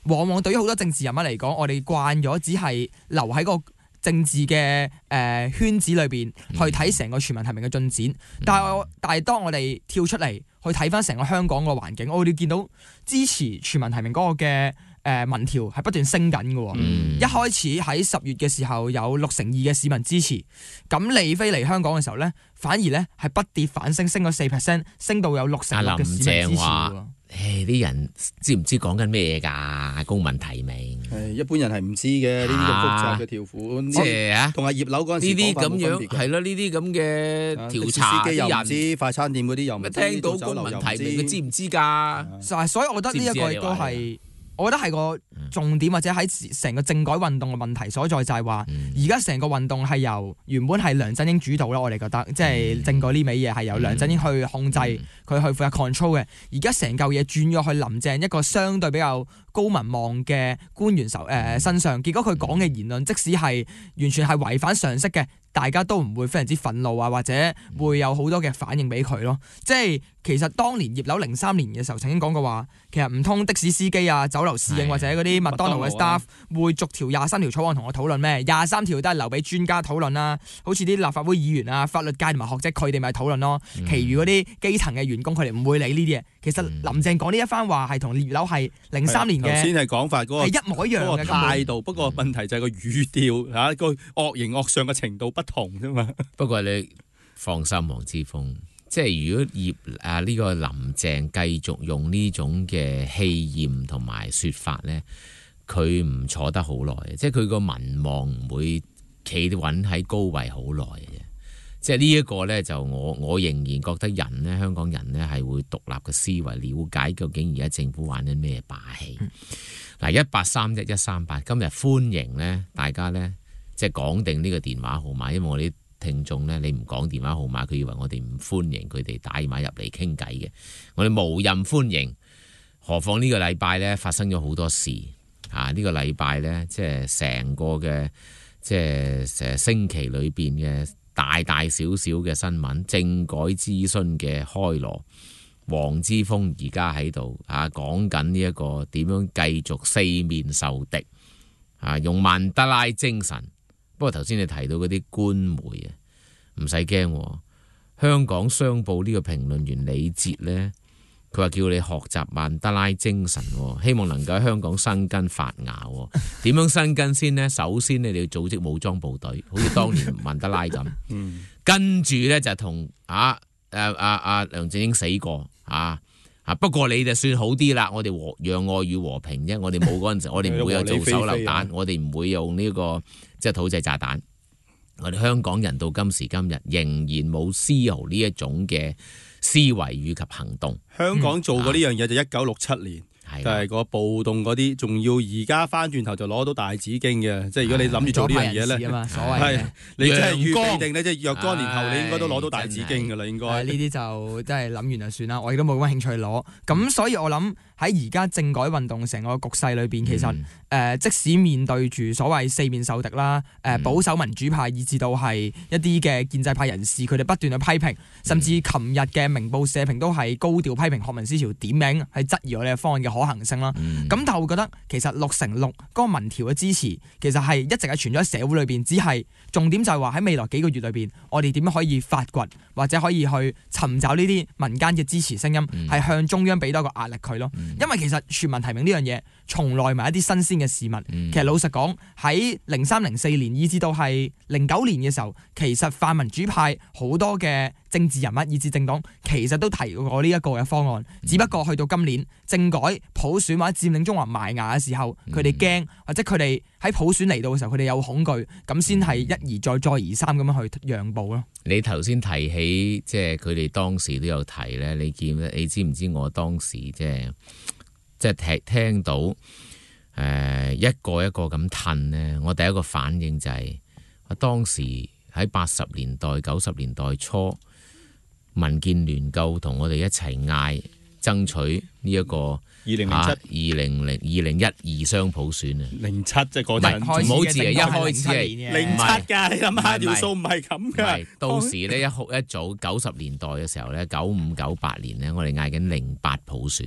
往往對於好多政治人物嚟講，我哋慣咗只係留喺個政治嘅誒、呃、圈子裏邊去睇成個全民提名嘅進展。嗯、但係我但係當我哋跳出嚟去睇翻成個香港個環境，我哋見到支持全民提名嗰個嘅誒、呃、民調係不斷升緊嘅。嗯、一開始喺十月嘅時候有六成二嘅市民支持，咁李飛嚟香港嘅時候咧，反而咧係不跌反升，升咗四 percent， 升到有六成六嘅市民支持。 誒啲人知唔知講緊咩㗎？公民提名， 係一般人係唔知嘅呢啲咁複雜嘅條款， 即係啊， 同阿葉劉嗰陣時呢啲咁樣係咯，呢啲咁嘅調查啲人又唔知， 人快餐店嗰啲又唔知， 聽到公民提名佢知唔知㗎？ 就係所以我覺得呢一個亦都係。我覺得係個重點，或者喺成個政改運動嘅問題所在，就係話而家成個運動係由原本係梁振英主導啦，我哋覺得即係政改呢味嘢係由梁振英去控制，佢去負責 control 嘅。而家成嚿嘢轉咗去林鄭一個相對比較高民望嘅官員手誒、呃、身上，結果佢講嘅言論，即使係完全係違反常識嘅，大家都唔會非常之憤怒啊，或者會有好多嘅反應俾佢咯。即係其實當年葉劉零三年嘅時候曾經講過話，其實唔通的士司機啊、酒樓侍應或者嗰啲麥當勞嘅 staff 會逐條廿三條草案同我討論咩？廿三條都係留俾專家討論啦，好似啲立法會議員啊、法律界同埋學者佢哋咪討論咯。嗯、其餘嗰啲基層嘅員工佢哋唔會理呢啲嘢。其實林鄭講呢一番話係同葉劉係零三年嘅先係講法嗰個係一模一樣嘅態度，不過問題就係個語調嚇個惡形惡相嘅程度不同啫嘛。 不過你放心，黃之鋒。即係如果葉啊呢個林鄭繼續用呢種嘅氣焰同埋説法咧，佢唔坐得好耐嘅，即係佢個民望唔會企穩喺高位好耐嘅啫。即係呢一個咧，就我我仍然覺得人咧，香港人咧係會獨立嘅思維，了解究竟而家政府玩緊咩把戲。嗱、嗯，一八三一一三八，今日歡迎咧大家咧，即係講定呢個電話號碼，因為我哋聽眾咧，你唔講電話號碼，佢以為我哋唔歡迎佢哋打電話入嚟傾偈嘅。我哋無任歡迎，何況呢個禮拜咧發生咗好多事啊！呢個禮拜咧，即係成個嘅即係成星期裏邊嘅大大小小嘅新聞，政改諮詢嘅開鑼，黃之鋒而家喺度啊，講緊呢一個點樣繼續四面受敵啊，用曼德拉精神。不過頭先你提到嗰啲官媒啊，唔使驚。香港商報呢個評論員李哲呢，佢話叫你學習曼德拉精神，希望能夠喺香港生根發芽。點樣生根先呢？首先你哋要組織武裝部隊，好似當年曼德拉咁。嗯、跟住呢，就同啊誒啊啊梁振英死過啊啊！不過你就算好啲啦，我哋和讓愛與和平啫，我哋冇嗰陣時，我哋唔會有做手榴彈，我哋唔會用呢、這個即係土製炸彈。我哋香港人到今時今日仍然冇絲毫呢一種嘅思維與及行動。 香港做過呢樣嘢就一九六七年。就係個暴動嗰啲，仲要而家翻轉頭就攞到大紫荊嘅，即係如果你諗住做呢樣嘢咧，係你真係預備定咧，即係若干年後你應該都攞到大紫荊噶啦，應該。呢啲就真係諗完就算啦，我亦都冇乜興趣攞。咁所以我諗喺而家政改運動成個局勢裏邊，其實誒、呃、即使面對住所謂四面受敵啦，誒、呃、保守民主派以至到係一啲嘅建制派人士，佢哋不斷去批評，甚至琴日嘅明報社評都係高調批評學民思潮，點名係質疑我哋嘅方案嘅可行性啦，咁、嗯、但係我會覺得其實六成六嗰個民調嘅支持，其實係一直係存咗喺社會裏邊，只係重點就係話喺未來幾個月裏邊，我哋點樣可以發掘或者可以去尋找呢啲民間嘅支持聲音，係、嗯、向中央俾多個壓力佢咯。嗯、因為其實全民提名呢樣嘢，從來唔係一啲新鮮嘅事物。嗯、其實老實講，喺零三零四年以至到係零九年嘅時候，其實泛民主派好多嘅政治人物以至政黨，其實都提過呢一個嘅方案，嗯、只不過去到今年政改普選或者佔領中環埋牙嘅時候，佢哋驚或者佢哋喺普選嚟到嘅時候，佢哋有恐懼，咁先係一而再再而三咁樣去讓步咯。 你頭先提起即係佢哋當時都有提咧，你見你知唔知我當時即係即係聽聽到誒、呃、一個一個咁褪咧，我第一個反應就係、是、我當時喺八十年代九十年代初，民建聯夠同我哋一齊嗌爭取呢一個二零零七、二零零二零一二雙普選啊！零七即係嗰陣，唔好似係一開始係零七㗎，你諗下條數唔係咁㗎。到時咧一一早九十年代嘅時候咧，九五九八年咧，我哋嗌緊零八普選啊！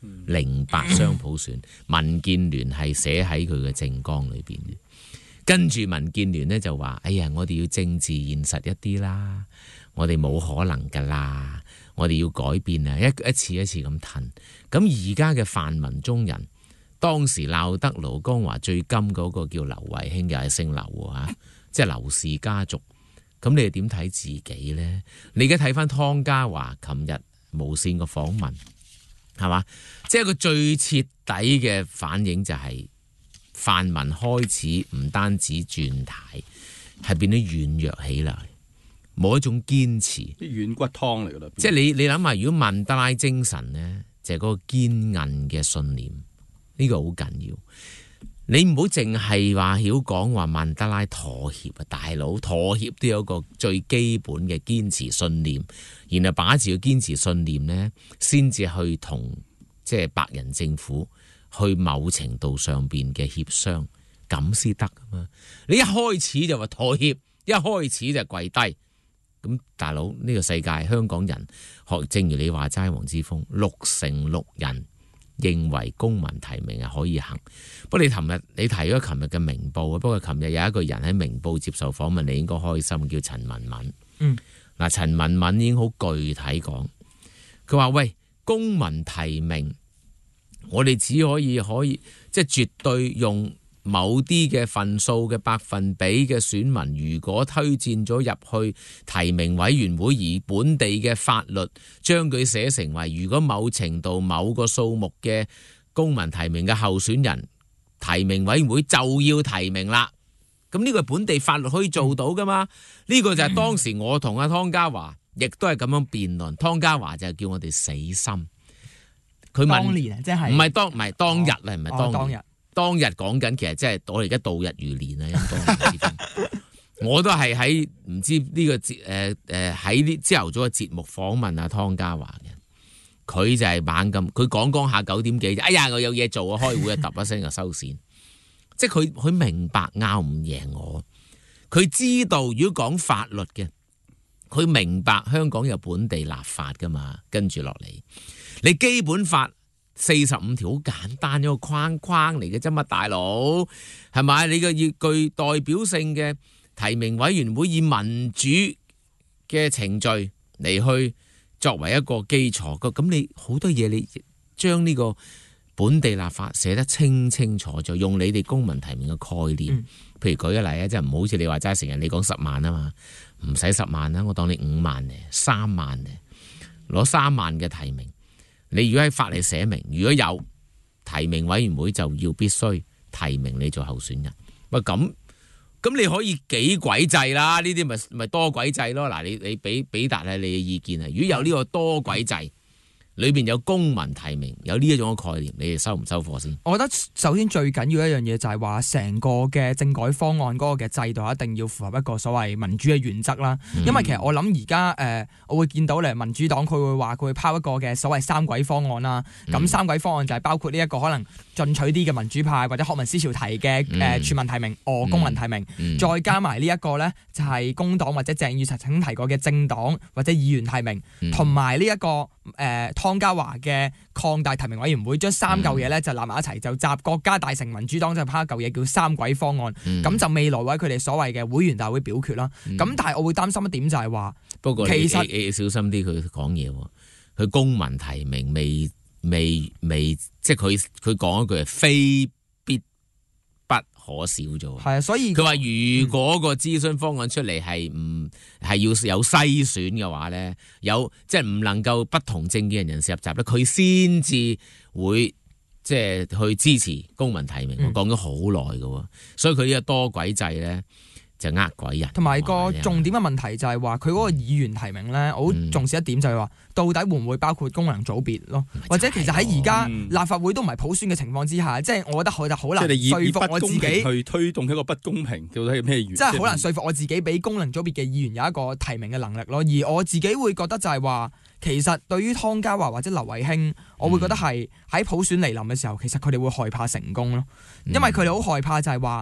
零八雙普選，民建聯係寫喺佢嘅政綱裏邊嘅。跟住民建聯呢就話：哎呀，我哋要政治現實一啲啦，我哋冇可能噶啦，我哋要改變啊！一一次一次咁褪。咁而家嘅泛民中人，當時鬧得盧江華最金嗰個叫劉慧卿，又係姓劉啊，即係劉氏家族。咁你哋點睇自己呢？你而家睇翻湯家驊琴日無線個訪問，係嘛？即係個最徹底嘅反應就係、是。泛民開始唔單止轉態，係變得軟弱起嚟，冇一種堅持。 啲軟骨湯嚟噶啦， 即係你你諗下，如果曼德拉精神呢，就係、是、嗰個堅韌嘅信念，呢、這個好緊要。你唔好淨係話曉講話曼德拉妥協啊，大佬妥協都有個最基本嘅堅持信念，然後把持個堅持信念呢，先至去同即係白人政府。去某程度上邊嘅協商，咁先得噶嘛？你一開始就話妥協，一開始就跪低，咁大佬呢、呢個世界香港人學，正如你話齋，黃之鋒六成六人認為公民提名係可以行。不過你琴日你提咗琴日嘅明報啊，不過琴日有一個人喺明報接受訪問，你應該開心，叫陳文敏。嗯，嗱，陳文敏已經好具體講，佢話喂，公民提名。我哋只可以可以即係絕對用某啲嘅份數嘅百分比嘅選民，如果推薦咗入去提名委員會，而本地嘅法律將佢寫成為，如果某程度某個數目嘅公民提名嘅候選人，提名委員會就要提名啦。咁呢個係本地法律可以做到噶嘛？呢、呢個就係當時我同阿湯家驊亦都係咁樣辯論，湯家驊就係叫我哋死心。佢問當年啊，即係唔係當唔係當日啊，唔係當哦當日當日講緊，其實即係我哋而家度日如年啊，應該我都係喺唔知呢個節誒誒喺啲朝頭早嘅節目訪問阿湯家驊嘅，佢就係猛咁，佢講講下九點幾，哎呀我有嘢做啊，開會啊，揼一聲就收線，即係佢佢明白拗唔贏我，佢知道如果講法律嘅，佢明白香港有本地立法噶嘛，跟住落嚟。你基本法四十五條好簡單一個框框嚟嘅啫嘛，大佬係咪？你嘅要具代表性嘅提名委員會以民主嘅程序嚟去作為一個基礎，咁你好多嘢你將呢個本地立法寫得清清楚楚，用你哋公民提名嘅概念，嗯、譬如舉個例啊，即係唔好似你話齋成日你講十萬啊嘛，唔使十萬啦，我當你五萬咧，三萬咧，攞三萬嘅提名。你如果喺法例寫明，如果有提名委員會就要必須提名你做候選人，喂咁咁你可以幾軌制啦？呢啲咪咪多軌制咯？嗱，你你俾俾達係你嘅意見啊！如果有呢個多軌制，裏邊有公民提名，有呢一種嘅概念，你哋收唔收貨先？ 我覺得首先最緊要一樣嘢就係話，成個嘅政改方案嗰個嘅制度一定要符合一個所謂民主嘅原則啦。嗯、因為其實我諗而家誒，我會見到咧民主黨佢會話佢會拋一個嘅所謂三軌方案啦。咁、嗯、三軌方案就係包括呢一個可能進取啲嘅民主派或者學民思潮提嘅誒、嗯呃、全民提名、哦公民提名，嗯嗯、再加埋呢一個咧就係工黨或者鄭宇碩曾經提過嘅政黨或者議員提名，同埋呢一個誒。呃湯家驊嘅擴大提名委員會，將三嚿嘢咧就攬埋一齊，就集國家大成民主黨就拋一嚿嘢叫三軌方案，咁、嗯、就未來為佢哋所謂嘅會員大會表決啦。咁、嗯、但係我會擔心一點就係話，不過其實你你你小心啲佢講嘢，佢公民提名未未未，即係佢佢講一句係非必不可少咗。係啊，所以佢話如果個諮詢方案出嚟係唔係要有篩選嘅話咧，有即係唔能夠不同政見人士入閘咧，佢先至會即係去支持公民提名。嗯、我講咗好耐㗎，所以佢呢個多軌制咧就呃鬼人。同埋個重點嘅問題就係話，佢嗰個議員提名咧，我好重視一點就係話，到底會唔會包括功能組別咯？嗯、或者其實喺而家立法會都唔係普選嘅情況之下，嗯、即係我覺得佢就好難說服我自己去推動一個不公平，到底係咩原因？ 即係好難說服我自己俾功能組別嘅議員有一個提名嘅能力咯。而我自己會覺得就係話，其實對於湯家驊或者劉慧卿，我會覺得係喺普選嚟臨嘅時候，其實佢哋會害怕成功咯，因為佢哋好害怕就係話。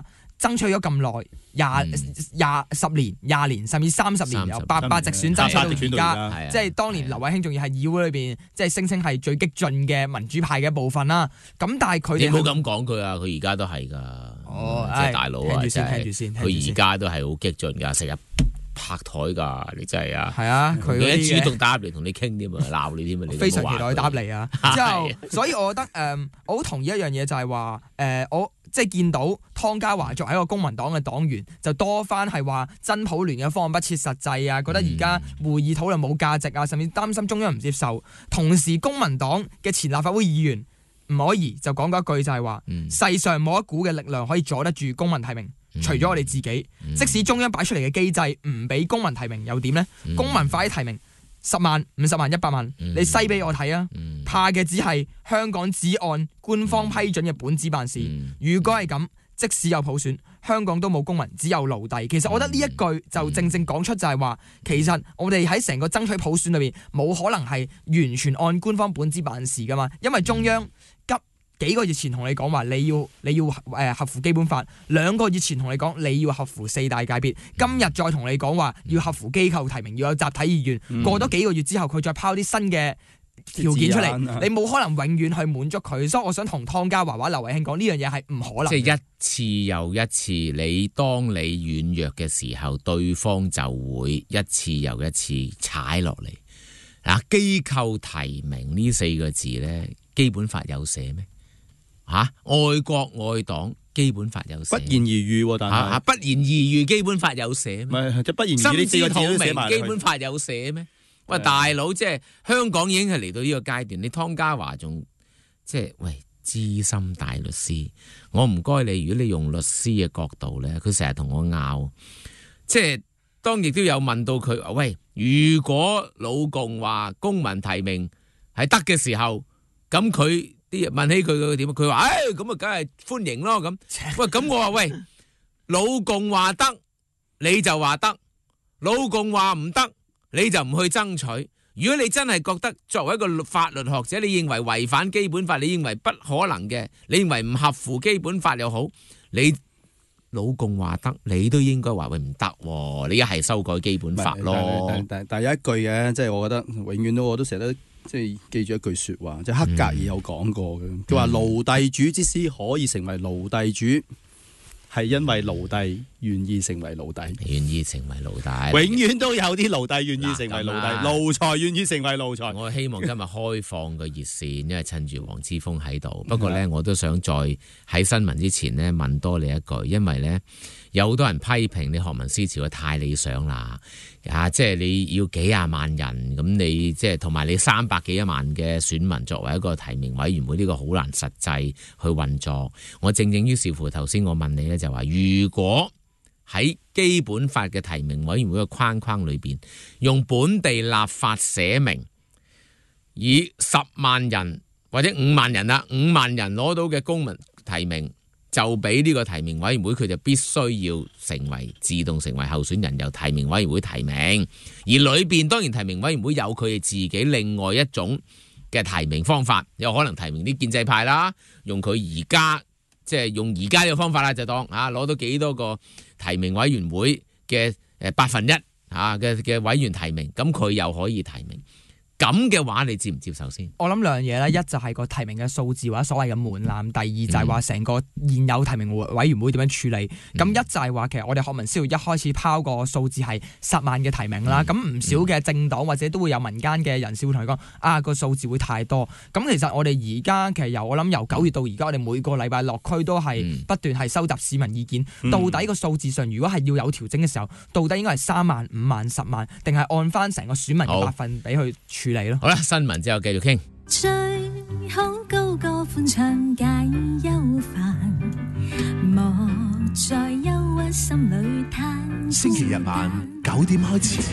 爭取咗咁耐，廿廿十年、廿年甚至三十年，由八八直選爭取到而家，即係當年劉慧卿仲要係議會裏邊，即係聲稱係最激進嘅民主派嘅一部分啦。咁但係佢哋你唔好咁講佢啊，佢而家都係㗎。 哦， 即係大佬啊， 聽住先，聽住先， 佢而家都係好激進㗎，成日拍台㗎，你真係啊！ 係啊，佢佢一主動打入嚟同你傾添啊，鬧你添啊，你非常期待答你啊！之後，所以我覺得誒、呃，我好同意一樣嘢就係話誒，我即係見到湯家驊作為一個公民黨嘅黨員，就多番係話真普聯嘅方案不切實際啊，覺得而家會議討論冇價值啊，甚至擔心中央唔接受。同時，公民黨嘅前立法會議員吳靄儀就講過一句就係話：嗯、世上冇一股嘅力量可以阻得住公民提名。除咗我哋自己，嗯、即使中央擺出嚟嘅機制唔俾公民提名又點呢？嗯、公民快啲提名，十萬、五十萬、一百萬，嗯、你篩俾我睇啊！嗯、怕嘅只係香港只按官方批准嘅本子辦事。嗯、如果係咁，即使有普選，香港都冇公民，只有奴隸。其實我覺得呢一句就正正講出就係話，其實我哋喺成個爭取普選裏邊，冇可能係完全按官方本子辦事噶嘛，因為中央急。幾個月前同你講話，你要你要誒、呃、合乎基本法；兩個月前同你講你要合乎四大界別；今日再同你講話要合乎機構提名，要有集體意願。嗯、過多幾個月之後，佢再拋啲新嘅條件出嚟，你冇可能永遠去滿足佢。所以我想同湯家驊或者劉慧卿講呢樣嘢係唔可能。 即係一次又一次，你當你軟弱嘅時候，對方就會一次又一次踩落嚟。嗱，機構提名呢四個字呢，基本法有寫咩？吓、啊，愛國愛黨，基本法有寫， 不言而喻，但係、 啊、不言而喻，基本法有寫咩？ 唔係，即不言而喻呢四個字都寫埋。 基本法有寫咩？喂，大佬，即係香港已經係嚟到呢個階段，你湯家驊仲即係喂資深大律師，我唔該你，如果你用律師嘅角度咧，佢成日同我拗，即係當亦都有問到佢，喂，如果老共話公民提名係得嘅時候，咁佢。啲問起佢佢點，佢話：，唉，咁啊，梗係歡迎咯。咁，喂，咁我話喂，老共話得，你就話得；老共話唔得，你就唔去爭取。如果你真係覺得作為一個法律學者，你認為違反基本法，你認為不可能嘅，你認為唔合乎基本法又好，你老共話得，你都應該話喂唔得。你一係修改基本法咯。 但但但有一句嘅，即係我覺得永遠都我都成日都。即係記住一句説話，即係黑格爾有講過嘅，佢話、嗯、奴隸主之所以可以成為奴隸主，係因為奴隸願意成為奴隸， 願意成為奴隸， 永遠都有啲奴隸願意成為奴隸，奴才願意成為奴才。 我希望今日開放個熱線，因為趁住黃之鋒喺度。不過呢，我都想再喺新聞之前呢問多你一句，因為呢，有好多人批評你學民思潮太理想啦。啊！即係你要幾廿萬人咁，你即係同埋你三百幾萬嘅選民作為一個提名委員會，呢、這個好難實際去運作。我正正於是乎頭先我問你咧，就話如果喺基本法嘅提名委員會嘅框框裏邊，用本地立法寫明，以十萬人或者五萬人啦，五萬人攞到嘅公民提名。就俾呢個提名委員會，佢就必須要成為自動成為候選人，由提名委員會提名。而裏邊當然提名委員會有佢哋自己另外一種嘅提名方法，有可能提名啲建制派啦，用佢而家即係用而家呢個方法啦，就當啊攞到幾多個提名委員會嘅誒百分一啊嘅嘅委員提名，咁佢又可以提名。咁嘅話，你接唔接受先？ 我諗兩樣嘢咧，一就係個提名嘅數字或者所謂嘅門檻，第二就係話成個現有提名委員會點樣處理。咁、嗯、一就係話其實我哋學民思潮一開始拋個數字係十萬嘅提名啦。咁唔、嗯、少嘅政黨或者都會有民間嘅人士會同佢講啊，個數字會太多。咁其實我哋而家其實由我諗由九月到而家，我哋每個禮拜落區都係不斷係收集市民意見。嗯、到底個數字上如果係要有調整嘅時候，到底應該係三萬、五萬、十萬，定係按翻成個選民嘅百分比去處理？ 好啦，新聞之後繼續傾。 最好高歌歡唱解憂煩，莫在憂鬱心裏嘆。 星期日晚九點開始，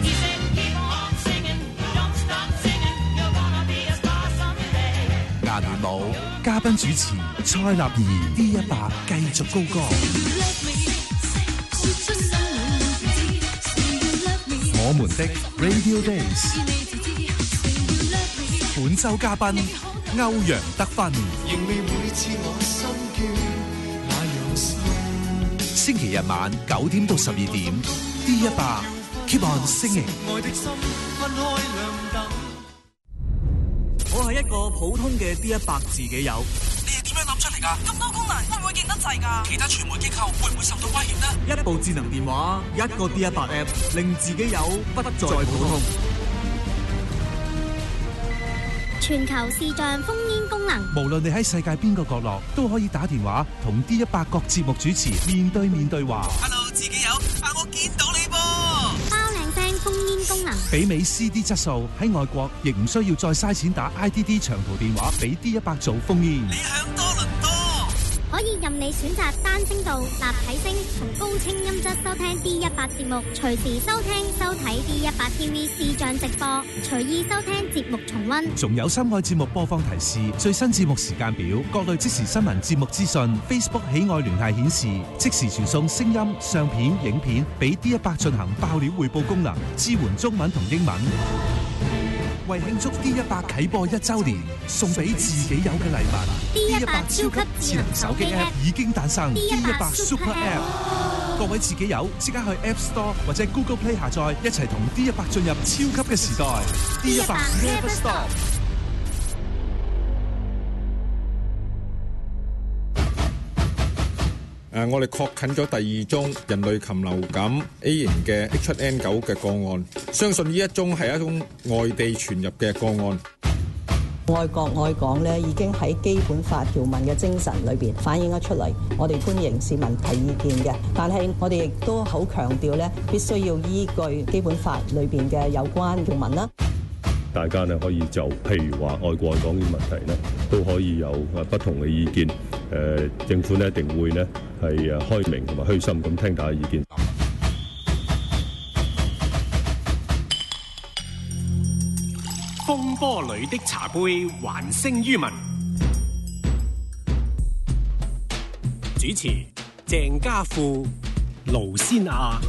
亞聯舞嘉賓主持蔡立兒 D 一百繼續高歌。我們的 Radio Days。本周嘉賓歐陽德芬， 星期日晚九點到十二點 ，D 一百 Keep on singing。 愛的心分開兩等。我係一個普通嘅 D 一百自己友。你係點樣諗出嚟㗎？咁多功能，會唔會勁得滯㗎？其他傳媒機構會唔會受到威脅呢？一部智能電話，一個 D 一百 App， 令自己友不再普通。 全球視像烽煙功能， 無論你喺世界邊個角落，都可以打電話同 D 一百個節目主持面對面對話。 Hello， 自己友，啊我見到你噃。 包靚聲烽煙功能， 媲美 C D 質素，喺外國亦唔需要再嘥錢打 I D D 長途電話俾 D 一百做烽煙。 你響多倫多， 可以任你選擇單聲道、立體聲同高清音質收聽 D 一百節目，隨時收聽收睇 D 一百 T V 視像直播，隨意收聽節目重溫。 仲有心愛節目播放提示、最新節目時間表、各類即時新聞節目資訊、Facebook 喜愛聯繫顯示，即時傳送聲音、相片、影片俾 D 一百進行爆料匯報功能，支援中文同英文。為慶祝 D 一百啟播一周年，送俾自己友嘅禮物 D 一百超級智能手機 App 已經誕生 D 一百 Super App， 各位自己友即刻去 App Store 或者 Google Play 下載，一齊同 D 一百進入超級嘅時代。D 一百 Never Stop。 誒，我哋確診咗第二宗人類禽流感 A 型嘅 H 七 N 九嘅個案，相信呢一宗係一宗外地傳入嘅個案。 愛國愛港咧，已經喺基本法條文嘅精神裏邊反映咗出嚟。我哋歡迎市民提意見嘅，但係我哋亦都好強調咧，必須要依據基本法裏邊嘅有關條文啦。 大家呢可以就譬如話愛國愛港嘅問題呢，都可以有誒不同嘅意見。誒、呃，政府呢一定會呢係誒開明同埋虛心咁聽大家意見。 風波裏的茶杯還聲於民。主持鄭家富、盧先亞。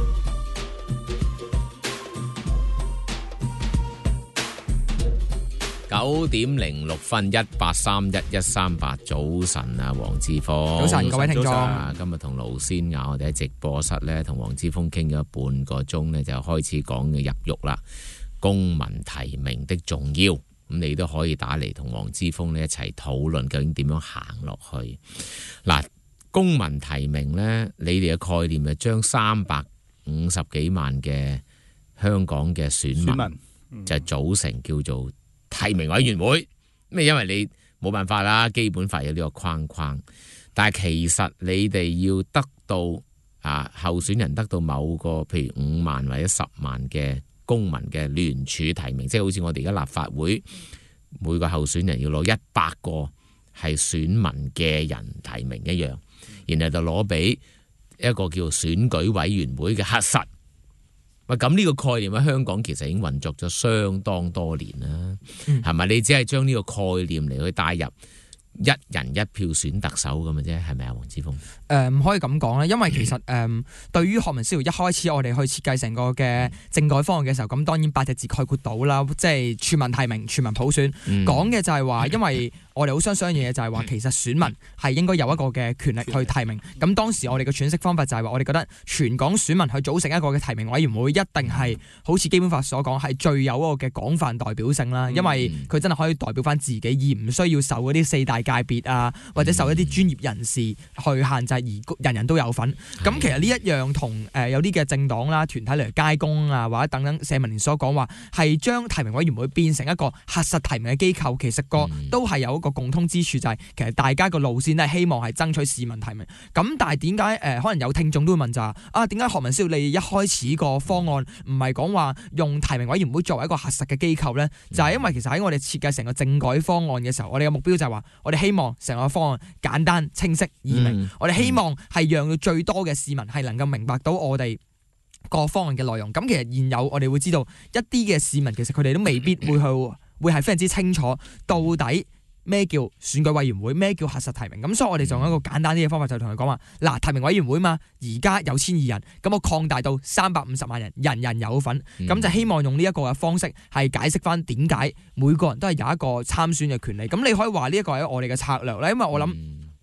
九點零六分，一八三一一三八，早晨啊，黃之鋒。 早晨，各位聽眾。 今日同盧先亞，我哋喺直播室咧，同黃之鋒傾咗半個鐘咧，就開始講嘅入獄啦。公民提名的重要，咁你都可以打嚟同黃之鋒咧一齊討論，究竟點樣行落去。嗱，公民提名咧，你哋嘅概念係將三百五十幾萬嘅香港嘅選民，選民、嗯、就組成叫做提名委員會，咩？因為你冇辦法啦，基本法有呢個框框。但係其實你哋要得到啊候選人得到某個譬如五萬或者十萬嘅公民嘅聯署提名，即係好似我哋而家立法會每個候選人要攞一百個係選民嘅人提名一樣，然後就攞俾一個叫選舉委員會嘅核實。咁呢個概念喺香港其實已經運作咗相當多年啦，係咪、嗯？你只係將呢個概念嚟去帶入一人一票選特首咁嘅啫，係咪啊，黃之鋒？誒、 呃，唔可以咁講啦，因為其實誒、呃，對於學民思潮一開始我哋去設計成個嘅政改方案嘅時候，咁當然八隻字概括到啦，即係全民提名、全民普選，講嘅、嗯、就係話，因為我哋好相信一樣嘢，就係話其實選民係應該有一個嘅權力去提名。咁當時我哋嘅詮釋方法就係話，我哋覺得全港選民去組成一個嘅提名委員會，一定係好似基本法所講，係最有嗰個嘅廣泛代表性啦。因為佢真係可以代表翻自己，而唔需要受嗰啲四大界別啊，或者受一啲專業人士去限制，而人人都有份。咁其實呢一樣同誒有啲嘅政黨啦、團體例如街工啊，或者等等社民連所講話，係將提名委員會變成一個核實提名嘅機構，其實個都係有一個共通之處，就係其實大家個路線都係希望係爭取市民提名。咁但係點解誒可能有聽眾都會問就係啊，點解學民思潮你一開始個方案唔係講話用提名委員會作為一個核實嘅機構咧？就係因為其實喺我哋設計成個政改方案嘅時候，我哋嘅目標就係話，我哋希望成個方案簡單清晰易明，嗯、我哋希望係讓到最多嘅市民係能夠明白到我哋個方案嘅內容。咁其實現有我哋會知道一啲嘅市民其實佢哋都未必會去會係非常之清楚到底咩叫選舉委員會，咩叫核實提名。咁所以我哋就用一個簡單啲嘅方法，就同佢講話，嗱，提名委員會嘛，而家有千二人，咁我擴大到三百五十萬人，人人有份。咁、嗯、就希望用呢一個嘅方式係解釋翻點解每個人都係有一個參選嘅權利。咁你可以話呢一個係我哋嘅策略咧，因為我諗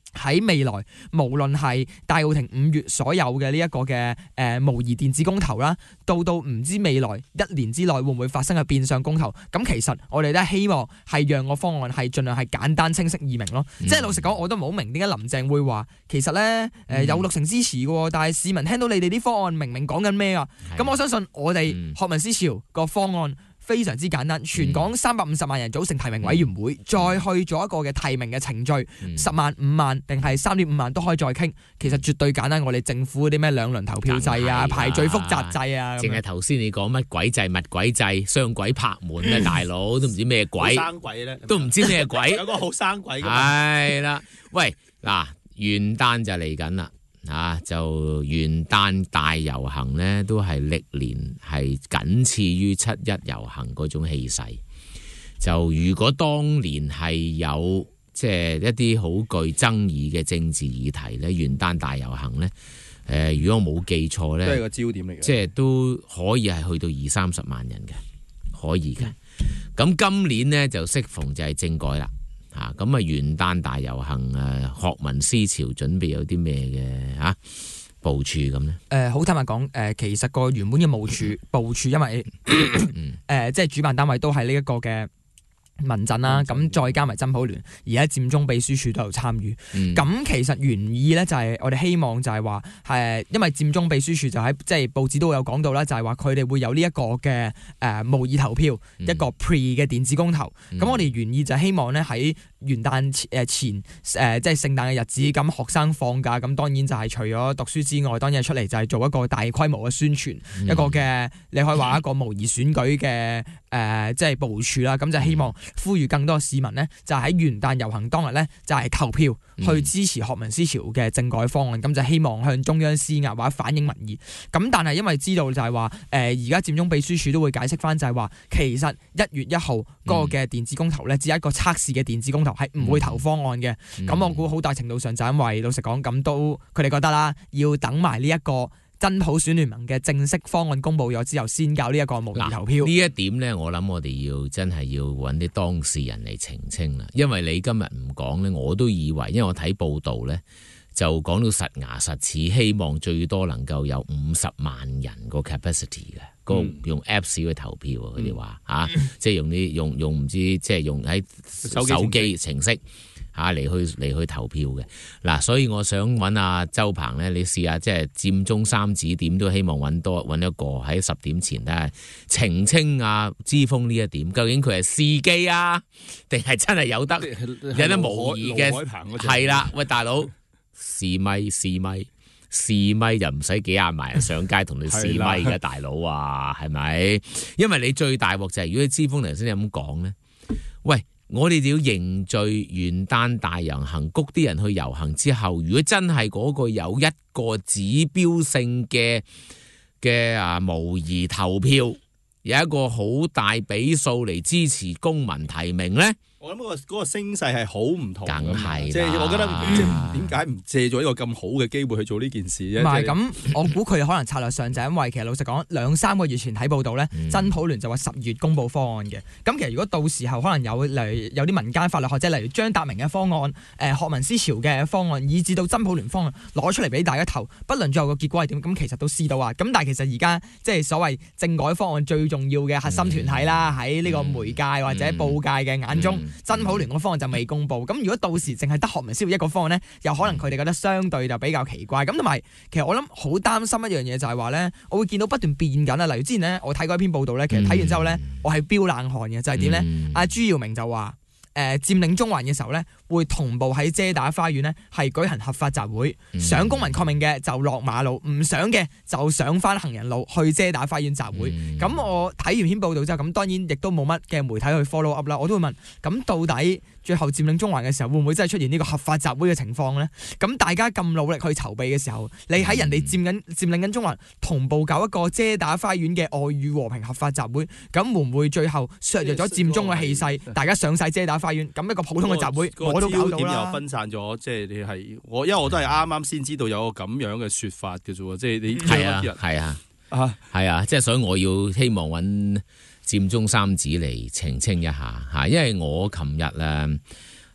喺未來，無論係戴耀廷五月所有嘅呢一個嘅誒、呃、模擬電子公投啦，到到唔知未來一年之內會唔會發生嘅變相公投，咁其實我哋都係希望係讓個方案係盡量係簡單清晰易明咯。嗯、即係老實講，我都唔好明點解林鄭會話其實咧誒、呃、有六成支持嘅，但係市民聽到你哋啲方案明明講緊咩啊？咁、嗯、我相信我哋學民思潮個方案非常之簡單，全港三百五十萬人組成提名委員會，嗯、再去做一個嘅提名嘅程序，十、嗯、萬、五萬定係三點五萬都可以再傾。其實絕對簡單，我哋政府嗰啲咩兩輪投票制啊、排序複雜制啊， 淨係頭先你講乜鬼制、乜鬼制、雙軌拍門咧，大佬都唔知咩鬼， 生鬼咧， 都唔知咩鬼， 有個好生鬼㗎嘛。 係啦，喂嗱，元旦就嚟緊啦。啊！就元旦大遊行呢，都係歷年係僅次於七一遊行嗰種氣勢。就如果當年係有即係、就是、一啲好具爭議嘅政治議題呢，元旦大遊行呢，誒、呃，如果我冇記錯呢， 都係個焦點嚟嘅，即係都可以係去到二三十萬人嘅，可以嘅。咁、嗯、今年呢，就適逢就係政改啦。啊，咁啊元旦大遊行啊，學民思潮準備有啲咩嘅啊部署咁呢？誒、 呃，好坦白講，誒、呃，其實個原本嘅部署部署，因為誒、呃，即係主辦單位都係呢一個嘅民陣啦，咁再加埋真普聯，而家佔中秘書處都有參與。咁、嗯、其實原意咧就係我哋希望就係話係，因為佔中秘書處就喺即係報紙都有講到啦，就係話佢哋會有呢一個嘅誒模擬投票，嗯、一個 pre 嘅電子公投。咁、嗯、我哋原意就係希望咧喺元旦誒前誒即係聖誕嘅日子，咁學生放假，咁當然就係除咗讀書之外，當然係出嚟就係做一個大規模嘅宣傳，嗯、一個嘅你可以話一個模擬選舉嘅誒即係部署啦。咁就希望呼籲更多市民呢，就喺元旦遊行當日呢，就係投票去支持學民思潮嘅政改方案。咁就希望向中央施壓或者反映民意。咁但係因為知道就係話誒而家佔中秘書處都會解釋翻，就係話其實一月一號嗰個嘅電子公投呢，只係一個測試嘅電子公投，係唔會投方案嘅。咁、嗯、我估好大程度上就因為老實講，咁都佢哋覺得啦，要等埋呢一個真普選聯盟嘅正式方案公布咗之後，先搞呢一個模擬投票。呢一點呢，我諗我哋要真係要揾啲當事人嚟澄清啦。因為你今日唔講呢，我都以為，因為我睇報道呢，就講到實牙實齒，希望最多能夠有五十萬人個 capacity 嘅。嗯、用 Apps 去投票，佢哋話嚇，即係用啲用用唔知即係用喺手機程式嚇嚟去嚟去投票嘅嗱、啊，所以我想揾阿周鵬咧，你試下即係佔中三子點都希望揾多揾一個喺十點前咧澄清啊之鋒呢一點，究竟佢係試機啊，定係真係有得有得模擬嘅？係啦，喂大佬試咪試咪。試咪就唔使幾廿萬人上街同你試咪嘅大佬啊，係咪？因為你最大鑊就係、是、如果你之鋒頭先你咁講咧，喂，我哋就要凝聚元旦大遊行，谷啲人去遊行之後，如果真係嗰個有一個指標性嘅嘅啊模擬投票，有一個好大比數嚟支持公民提名咧。 我諗嗰個嗰個聲勢係好唔同， 梗係即係我覺得即係點解唔借咗一個咁好嘅機會去做呢件事啫？ 唔係咁，我估佢可能策略上就係因為其實老實講，兩三個月前睇報道咧，嗯、真普聯就話十月公佈方案嘅。咁其實如果到時候可能有例如有啲民間法律學者，例如張達明嘅方案、誒、呃、學民思潮嘅方案，以至到真普聯方案攞出嚟俾大家投，不論最後個結果係點，咁其實都試到啊。咁但係其實而家即係所謂政改方案最重要嘅核心團體啦，喺呢、嗯、個媒介或者報界嘅眼中。嗯嗯真普聯個方案就未公布，咁如果到時淨係得學民思潮一個方案呢，又可能佢哋覺得相對就比較奇怪。咁同埋，其實我諗好擔心一樣嘢就係話呢，我會見到不斷變緊啊。例如之前呢，我睇過一篇報道呢，其實睇完之後呢，我係飆冷汗嘅，就係點呢？阿、嗯、朱耀明就話。誒、呃、佔領中環嘅時候呢，會同步喺遮打花園呢係舉行合法集會，嗯、想公民抗命嘅就落馬路，唔想嘅就上翻行人路去遮打花園集會。咁、嗯、我睇完篇報道之後，咁當然亦都冇乜嘅媒體去 follow up 啦。我都會問，咁到底最後佔領中環嘅時候，會唔會真係出現呢個合法集會嘅情況呢？咁大家咁努力去籌備嘅時候，你喺人哋佔緊佔領緊中環，同步搞一個遮打花園嘅愛與和平合法集會，咁會唔會最後削弱咗佔中嘅氣勢？大家上晒遮打花園，咁一個普通嘅集會，我都搞到啦。 又分散咗，即係你係我，因為我都係啱啱先知道有個咁樣嘅説法嘅啫喎，即係你係啊係啊啊係啊，即係所以我要希望揾佔中三子嚟澄清一下嚇，因為我琴日咧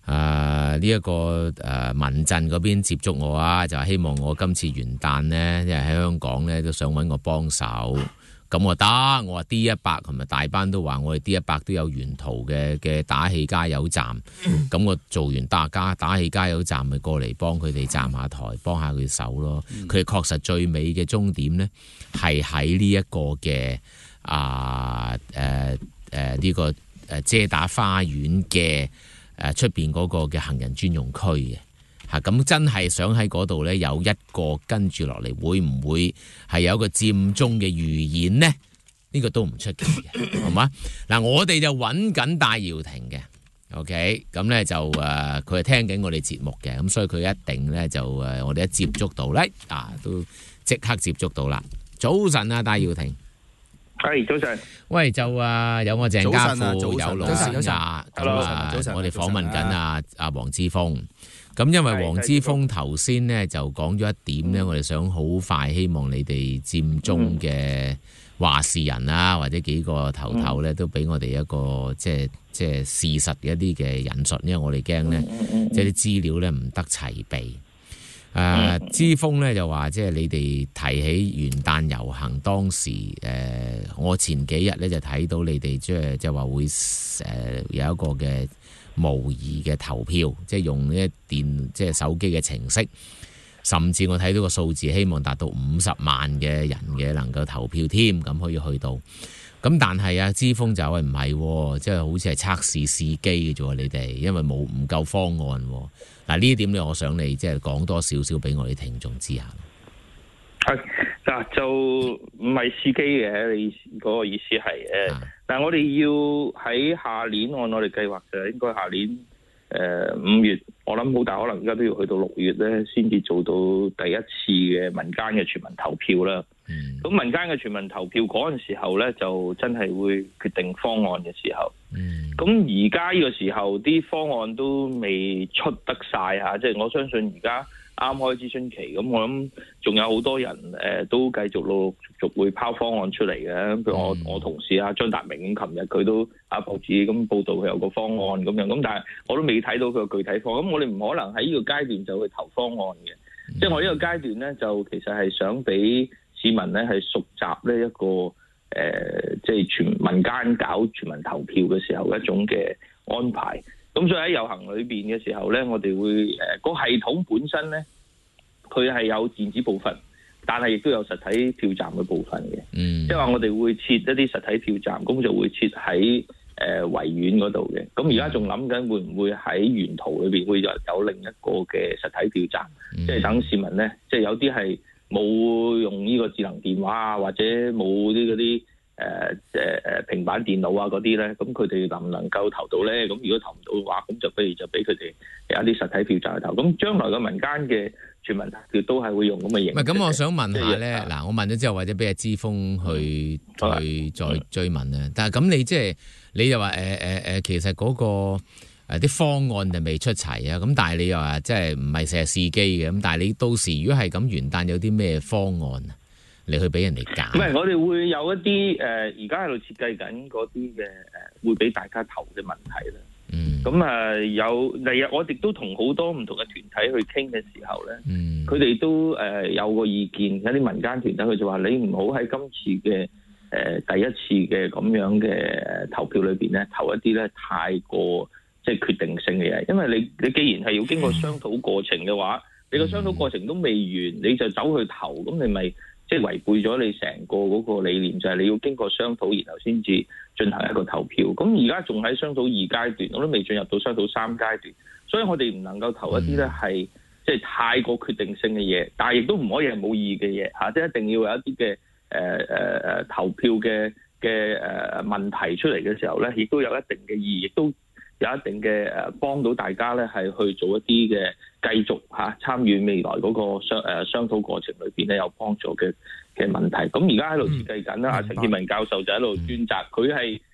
誒呢一個誒、呃、民陣嗰邊接觸我啊，就希望我今次元旦呢，因為喺香港呢，都想揾我幫手。咁我得，我話 D 一百同埋大班都話我哋 D 一百都有沿途嘅嘅打氣加油站，咁、嗯、我做完打加打氣加油站，咪過嚟幫佢哋站下台，幫下佢手咯。佢哋、嗯、確實最尾嘅終點呢，係喺呢一個嘅啊誒誒呢個誒遮打花園嘅誒出邊嗰個嘅行人專用區嘅。咁真係想喺嗰度呢，有一個跟住落嚟，會唔會係有一個佔中嘅預演呢？呢、呢個都唔出奇嘅，係嘛？嗱，我哋就揾緊戴耀廷嘅 ，OK，咁呢就誒，佢、呃、係聽緊我哋節目嘅，咁所以佢一定呢，就誒、呃，我哋一接觸到呢，啊，都即刻接觸到啦。早晨啊，戴耀廷， 係早晨。 喂，就誒、呃、有我鄭家富， 早有老師啊，咁啊，我哋訪問緊啊阿黃之鋒。咁因為黃之鋒頭先咧就講咗一點咧，嗯、我哋想好快希望你哋佔中嘅話事人啊，或者幾個頭頭咧，都俾我哋一個即係即係事實嘅一啲嘅引述，因為我哋驚咧，即係啲資料咧唔得齊備。誒、呃，之鋒咧就話，即係你哋提起元旦遊行當時，誒、呃，我前幾日咧就睇到你哋即係即係話會誒、呃、有一個嘅模擬嘅投票，即係用呢一電即係手機嘅程式，甚至我睇到個數字，希望達到五十萬嘅人嘅能夠投票添，咁可以去到。咁但係啊，之鋒就話唔係，即係好似係測試試機嘅啫，你哋因為冇唔夠方案。嗱呢一點咧，我想你即係講多少少俾我哋聽眾知下。 係嗱，就唔係試機嘅，你嗰個意思係誒，但係我哋要喺下年按我哋計劃就應該下年誒五月，我諗好大可能而家都要去到六月咧，先至做到第一次嘅民間嘅全民投票啦。咁、嗯、民間嘅全民投票嗰陣時候咧，就真係會決定方案嘅時候。咁而家呢個時候啲方案都未出得晒嚇，即係我相信而家啱開諮詢期，咁我諗仲有好多人誒、呃、都繼續陸陸續續會拋方案出嚟嘅。譬如我、嗯、我同事啊張達明咁，琴日佢都啊報紙咁報道佢有個方案咁樣，咁但係我都未睇到佢個具體方案。咁我哋唔可能喺呢個階段就去投方案嘅。嗯、即係我呢個階段咧，就其實係想俾市民咧係熟習呢一個誒、呃，即係全民間搞全民投票嘅時候一種嘅安排。咁所以喺遊行裏邊嘅時候咧，我哋會誒個、呃、系統本身咧，佢係有電子部分，但係亦都有實體票站嘅部分嘅。嗯，即係話我哋會設一啲實體票站，咁就會設喺誒維園嗰度嘅。咁而家仲諗緊會唔會喺沿途裏邊會有有另一個嘅實體票站，嗯、即係等市民咧，即係有啲係冇用呢個智能電話啊，或者冇啲嗰啲。誒誒誒平板電腦啊嗰啲咧，咁佢哋能唔能夠投到咧？咁如果投唔到嘅話，咁就不如就俾佢哋有一啲實體票站去投。咁將來嘅民間嘅全民投票都係會用咁嘅形式。唔係咁，我想問下咧，嗱、就是，我問咗之後，或者俾阿之鋒去再、嗯、再追問咧。但係咁你即係你又話誒誒誒，其實嗰、那個誒啲、呃、方案就未出齊啊。咁但係你又話即係唔係成日試機嘅。咁但係你到時如果係咁元旦有啲咩方案啊？你去俾人哋揀？唔係，我哋會有一啲誒，而家喺度設計緊嗰啲嘅誒，會俾大家投嘅問題啦。嗯。咁啊、呃，有例如我哋都同好多唔同嘅團體去傾嘅時候咧，嗯，佢哋都誒、呃、有個意見，有啲民間團體佢就話：你唔好喺今次嘅誒、呃、第一次嘅咁樣嘅投票裏邊咧，投一啲咧太過即係決定性嘅嘢，因為你你既然係要經過商討過程嘅話，你個商討過程都未完，你就走去投，咁你咪？即係違背咗你成個嗰個理念，就係、是、你要經過商討，然後先至進行一個投票。咁而家仲喺商討二階段，我都未進入到商討三階段，所以我哋唔能夠投一啲咧係即係太過決定性嘅嘢，但係亦都唔可以係冇意義嘅嘢嚇，即係一定要有一啲嘅誒誒誒投票嘅嘅誒問題出嚟嘅時候咧，亦都有一定嘅意義，亦都有一定嘅誒幫到大家咧係去做一啲嘅。繼續嚇參與未來嗰個商誒商討過程裏邊咧有幫助嘅嘅問題，咁而家喺度設計緊啦。阿陳建文教授就喺度專責，佢係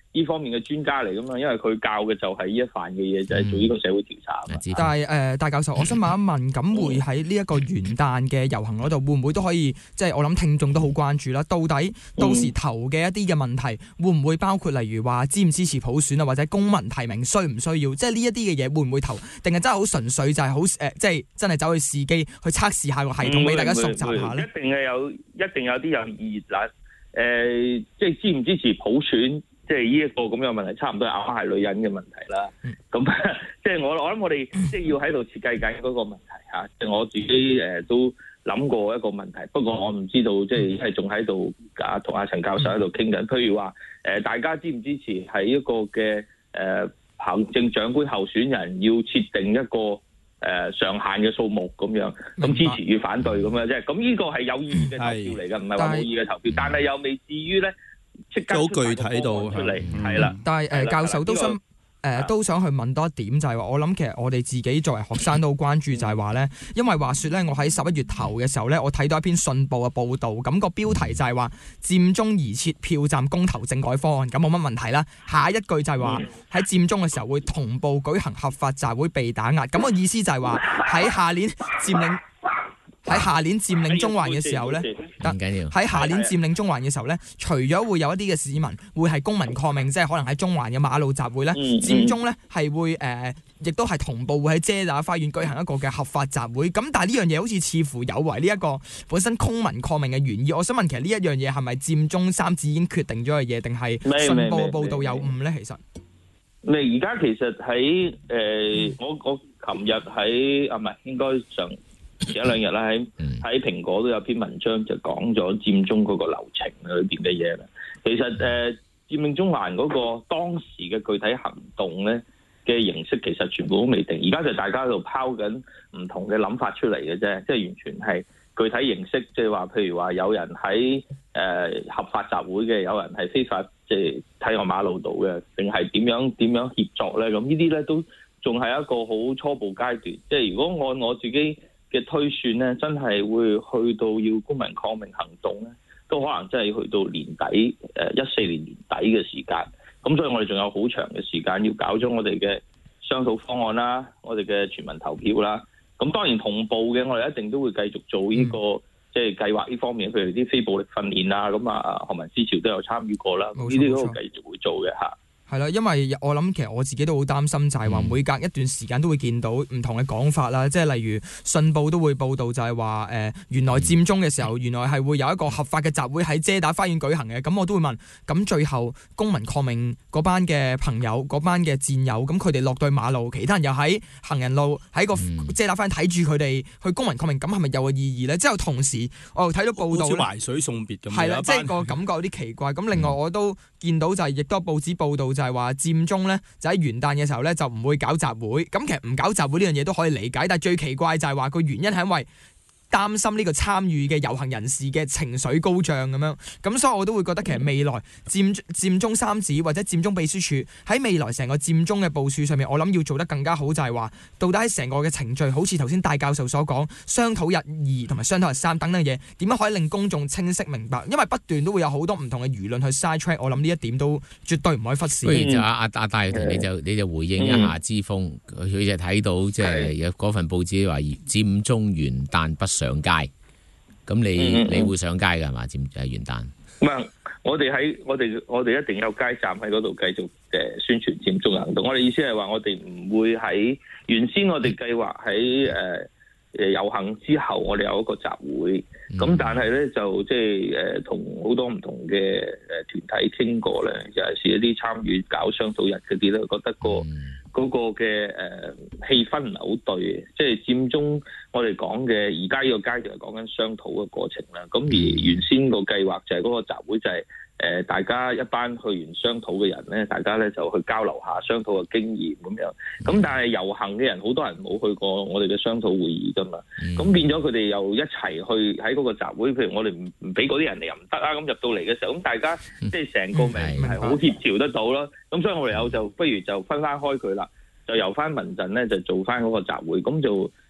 呢方面嘅專家嚟噶嘛，因為佢教嘅就係呢一範嘅嘢，就係、是、做呢個社會調查。 嗯、但係誒、呃，戴教授，我想問一問，咁會喺呢一個元旦嘅遊行嗰度，會唔會都可以？即係我諗聽眾都好關注啦。到底到時投嘅一啲嘅問題，會唔會包括例如話支唔支持普選啊，或者公民提名需唔需要？即係呢一啲嘅嘢會唔會投？定係真係好純粹就係好誒，即係真係走去試機去測試下個系統俾大家熟習下咧？ 一定係有，一定有啲有意義啦。誒、呃，即係支唔支持普選？即係呢一個咁樣問題，差唔多係啱係女人嘅問題啦。咁、嗯、即係我我諗我哋即係要喺度設計緊嗰個問題嚇。即係我自己誒、呃、都諗過一個問題，不過我唔知道即係係仲喺度啊，同阿陳教授喺度傾緊。譬如話誒、呃，大家支唔支持係一個嘅誒、呃、行政長官候選人要設定一個誒、呃、上限嘅數目咁樣，咁支持與反對咁樣啫。咁呢個係有意義嘅投票嚟㗎，唔係話冇意義嘅投票。但係又未至於咧。即刻好具體到出嚟，係啦。 但係誒、呃、教授都想誒、呃、都想去問多一點，就係、是、話我諗其實我哋自己作為學生都好關注，就係話咧，因為話說咧，我喺十一月頭嘅時候咧，我睇到一篇信報嘅報導，咁、那個標題就係話佔中疑設票站公投政改方案，咁冇乜問題啦。下一句就係話喺佔中嘅時候會同步舉行合法集會被打壓，咁、那個意思就係話喺下年佔領。喺下年佔領中環嘅時候咧， 唔緊要。 喺下年佔領中環嘅時候咧，除咗會有一啲嘅市民會係公民抗命，即係可能喺中環嘅馬路集會咧，佔中咧係會誒，亦都係同步會喺遮打花園舉行一個嘅合法集會。咁但係呢樣嘢好似似乎有違呢一個本身公民抗命嘅原意。我想問，其實呢一樣嘢係咪佔中三子已經決定咗嘅嘢，定係信報嘅報導有誤咧？其實， 你而家其實喺誒、呃，我我琴日喺啊，唔係應該上。前一兩日啦，喺喺蘋果都有篇文章就講咗佔中嗰個流程裏邊嘅嘢啦。其實誒、呃、佔領中環嗰個當時嘅具體行動咧嘅形式，其實全部都未定。而家就大家喺度拋緊唔同嘅諗法出嚟嘅啫，即係完全係具體形式，即係話譬如話有人喺誒、呃、合法集會嘅，有人係非法即係睇我馬路度嘅，定係點樣點樣協作咧？咁呢啲咧都仲係一個好初步階段。即係如果按我自己嘅推算咧，真係會去到要公民抗命行動咧，都可能真係去到年底，誒一四年年底嘅時間。咁所以我哋仲有好長嘅時間要搞咗我哋嘅商討方案啦，我哋嘅全民投票啦。咁當然同步嘅，我哋一定都會繼續做呢、這個、嗯、即係計劃呢方面，譬如啲非暴力訓練啊，咁啊學民思潮都有參與過啦。呢啲都會繼續會做嘅嚇。 係啦，因為我諗其實我自己都好擔心，就係話每隔一段時間都會見到唔同嘅講法啦，即係例如信報都會報導就係話誒原來佔中嘅時候，原來係會有一個合法嘅集會喺遮打花園舉行嘅，咁我都會問，咁最後公民抗命嗰班嘅朋友、嗰班嘅戰友，咁佢哋落對馬路，其他人又喺行人路喺個遮打花園睇住佢哋去公民抗命，咁係咪有個意義呢？之後同時我又睇到報道咧， 好似懷水送別咁， 係啦，即係個感覺有啲奇怪。咁另外我都見到就係亦都報紙報導就係話佔中咧就喺元旦嘅時候咧就唔會搞集會，咁其實唔搞集會呢樣嘢都可以理解，但係最奇怪就係話個原因係因為擔心呢個參與嘅遊行人士嘅情緒高漲咁樣，咁所以我都會覺得其實未來佔佔中三子或者佔中秘書處喺未來成個佔中嘅部署上面，我諗要做得更加好，就係話到底喺成個嘅程序，好似頭先戴教授所講，商討日二同埋商討日三等等嘢，點樣可以令公眾清晰明白？因為不斷都會有好多唔同嘅輿論去 side track，我諗呢一點都絕對唔可以忽視。 不如就阿阿阿戴你就你就回應一下之鋒，佢、嗯、就睇到即係有嗰份報紙話佔中元旦不上街，咁你、嗯、你會上街㗎係嘛？佔誒元旦？ 唔係，我哋喺我哋我哋一定有街站喺嗰度繼續誒宣傳佔中行動。我哋意思係話，我哋唔會喺原先我哋計劃喺誒誒遊行之後，我哋有一個集會。咁、嗯、但係咧就即係誒同好多唔同嘅誒團體傾過咧，尤其是一啲參與搞商討日嗰啲咧，覺得個。嗯嗰、那個嘅誒、呃、氣氛唔係好對嘅，即係佔中我哋講嘅而家呢個階段係講緊商討嘅過程啦。咁而原先個計劃就係嗰個集會就係、是、誒、呃、大家一班去完商討嘅人咧，大家咧就去交流下商討嘅經驗咁樣。咁但係遊行嘅人好多人冇去過我哋嘅商討會議㗎嘛，咁、嗯、變咗佢哋又一齊去喺嗰個集會，譬如我哋唔唔俾嗰啲人嚟又唔得啊，咁入到嚟嘅時候，咁大家即係成個咪唔係好協調得到咯。咁所以我哋有就不如就分翻開佢啦，就由翻民陣咧就做翻嗰個集會，咁就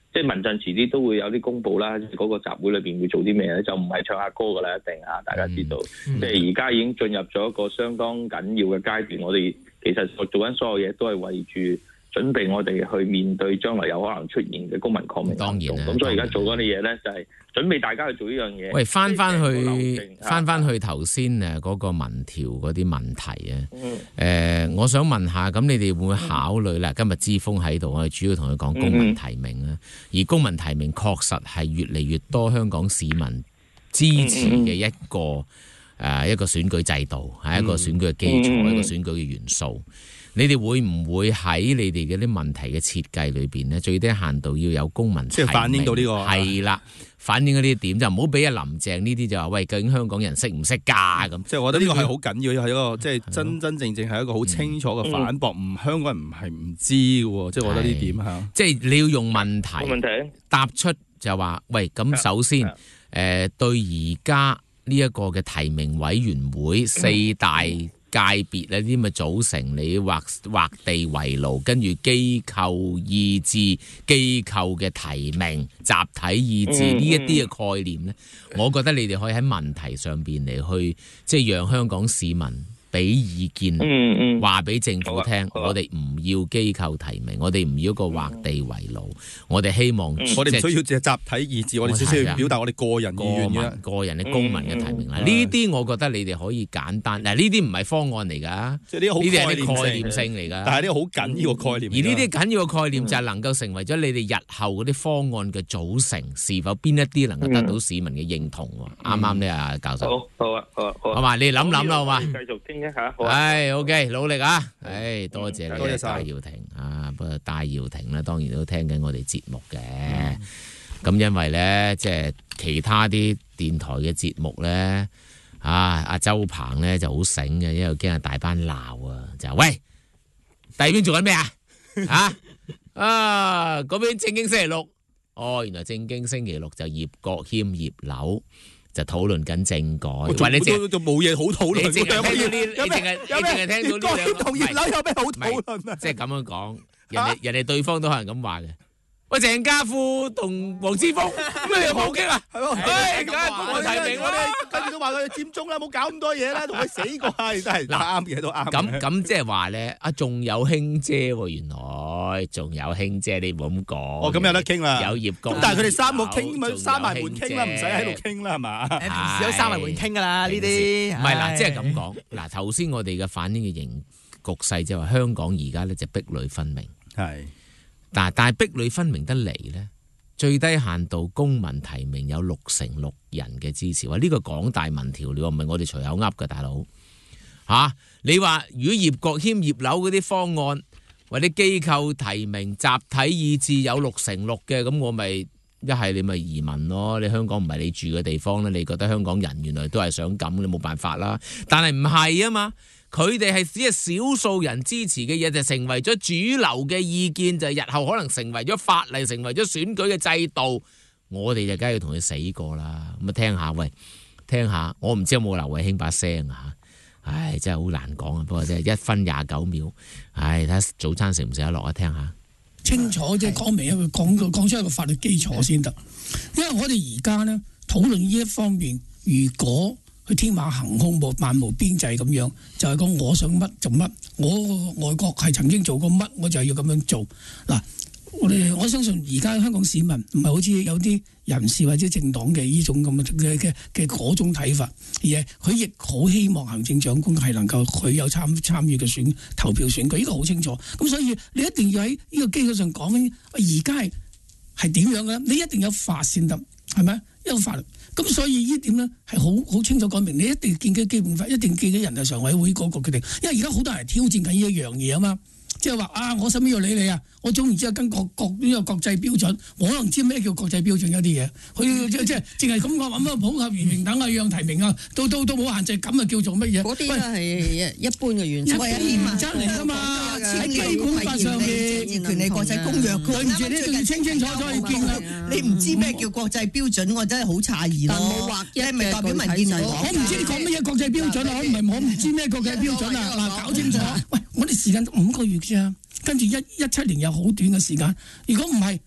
即係民陣遲啲都會有啲公佈啦，嗰、那個集會裏邊會做啲咩咧？就唔係唱下歌噶啦，一定啊！大家知道，嗯、即係而家已經進入咗一個相當緊要嘅階段。我哋其實做緊所有嘢都係為住準備我哋去面對將來有可能出現嘅公民抗命行動。咁所以而家做緊啲嘢咧，就係、是、準備大家去做呢樣嘢。 喂，翻翻去翻翻去頭先誒嗰個民調嗰啲問題啊。誒、嗯呃，我想問下，咁你哋會唔會考慮啦？今日之鋒喺度，我哋主要同佢講公民提名啊。嗯、而公民提名確實係越嚟越多香港市民支持嘅一個誒、嗯呃、一個選舉制度，係一個選舉嘅基礎，嗯、一個選舉嘅元素。你哋會唔會喺你哋嗰啲問題嘅設計裏邊咧，最低限度要有公民提名， 即係反映到呢個係啦，反映嗰啲點就唔好俾阿林鄭呢啲就話喂，究竟香港人識唔識㗎咁？ 即係我覺得呢個係好緊要，係一個即係真真正正係一個好清楚嘅反駁，唔香港人唔係唔知嘅喎，即係我覺得呢點嚇。 即係你要用問題問題答出就話喂，咁首先誒、呃、對而家呢一個嘅提名委員會四大界別呢啲咪組成，你劃劃地為牢，跟住機構意志、機構嘅提名、集體意志呢一啲嘅概念呢，我覺得你哋可以喺問題上邊嚟去，即係讓香港市民俾意見，話俾政府聽，我哋唔要機構提名，我哋唔要個劃地為牢，我哋希望我哋唔需要只集體意志，我哋只需要表達我哋個人意願嘅個人嘅公民嘅提名啦。呢啲我覺得你哋可以簡單，嗱呢啲唔係方案嚟㗎， 即係呢啲好概念性嚟㗎。 但係呢個好緊要嘅概念。 而呢啲緊要嘅概念就係能夠成為咗你哋日後嗰啲方案嘅組成，是否邊一啲能夠得到市民嘅認同？啱啱呢啊，教授。 好，好啊，好啊，好啊。 好嘛，你諗諗啦，好嘛。 繼續傾。 唉 ，OK， 努力啊！唉，多謝你， 多謝戴耀廷啊！不過戴耀廷咧，當然都聽緊我哋節目嘅。咁、嗯、因為咧，即係其他啲電台嘅節目咧，啊，阿周鵬咧就好醒嘅，因為驚阿大班鬧啊，就喂，第二邊做緊咩啊？啊啊，嗰邊正經星期六，哦，原來正經星期六就葉國謙葉劉。就討論緊政改， 喂，你淨就冇嘢好討論。 你淨係聽到呢？你淨係你淨係聽到呢兩個同葉劉有咩好討論啊？ 即係咁樣講，人哋人哋對方都可能咁話嘅。喂，鄭家富同黃之鋒咩又冇傾啊？係喎，唉，梗係公民提名，我哋跟住都話佢佔中啦，冇搞咁多嘢啦，同佢死過係真係啱嘅都啱。 咁咁即係話咧，啊仲有卿姐喎，原來仲有卿姐，你唔好咁講。 哦，咁有得傾啦。 有葉國， 咁但係佢哋三個傾咪閂埋門傾啦，唔使喺度傾啦，係嘛？ 平時都閂埋門傾噶啦，呢啲。 唔係嗱，即係咁講嗱，頭先我哋嘅反映嘅形局勢即係話香港而家咧就壁壘分明。 係。 但係壁壘分明得嚟呢，最低限度公民提名有六成六人嘅支持。話呢個港大民調，你話唔係我哋隨口噏嘅，大佬嚇、啊。你話如果葉國謙葉劉嗰啲方案或者機構提名集體意志有六成六嘅，咁我咪一係你咪移民咯。你香港唔係你住嘅地方咧，你覺得香港人原來都係想咁，你冇辦法啦。但係唔係啊嘛。佢哋係只係少數人支持嘅嘢，就成為咗主流嘅意見，就係日後可能成為咗法例，成為咗選舉嘅制度。我哋就梗係要同佢死過啦。咁啊，聽下喂，聽下，我唔知有冇劉慧卿把聲啊？唉，真係好難講啊。不過真係一分廿九秒，唉，睇下早餐食唔食得落啊？聽下清楚即係講明一個講到講出一個法律基礎先得。因為我哋而家咧討論呢一方面，如果佢天馬行空無漫無邊際咁樣，就係、是、講我想乜就乜，我外國係曾經做過乜，我就要咁樣做。嗱，我哋我相信而家香港市民唔係好似有啲人士或者政黨嘅呢種咁嘅嘅嘅嗰種睇法，而係佢亦好希望行政長官係能夠佢有參參與嘅選投票選舉，呢個好清楚。咁所以你一定要喺呢個基礎上講緊，而家係係點樣嘅？你一定有法先得，係咪？一個法律。咁所以呢點咧係好好清楚講明，你一定建基基本法，一定建基人大常委會嗰個決定。因為而家好多人挑戰緊呢一樣嘢啊嘛，即係話啊，我使乜要理你啊？我總然之係跟國國呢個國際標準，我可能知咩叫國際標準有啲嘢，佢即即係淨係咁講揾乜普及原平等啊、樣提名啊，都都都冇限制，咁啊叫做乜嘢？ 嗰啲都係一般嘅原則， 一般原則嚟㗎嘛，喺基本法上面權利國際公約， 對唔住，你仲要清清楚楚去見啊！ 你唔知咩叫國際標準，我真係好詫異咯。冇劃一，咪代表民建聯？ 我唔知你講乜嘢國際標準啊！我唔係我唔知咩國際標準啊！嗱，搞清楚。喂，我哋時間五個月啫。跟住一一七年有好短嘅時間，如果唔係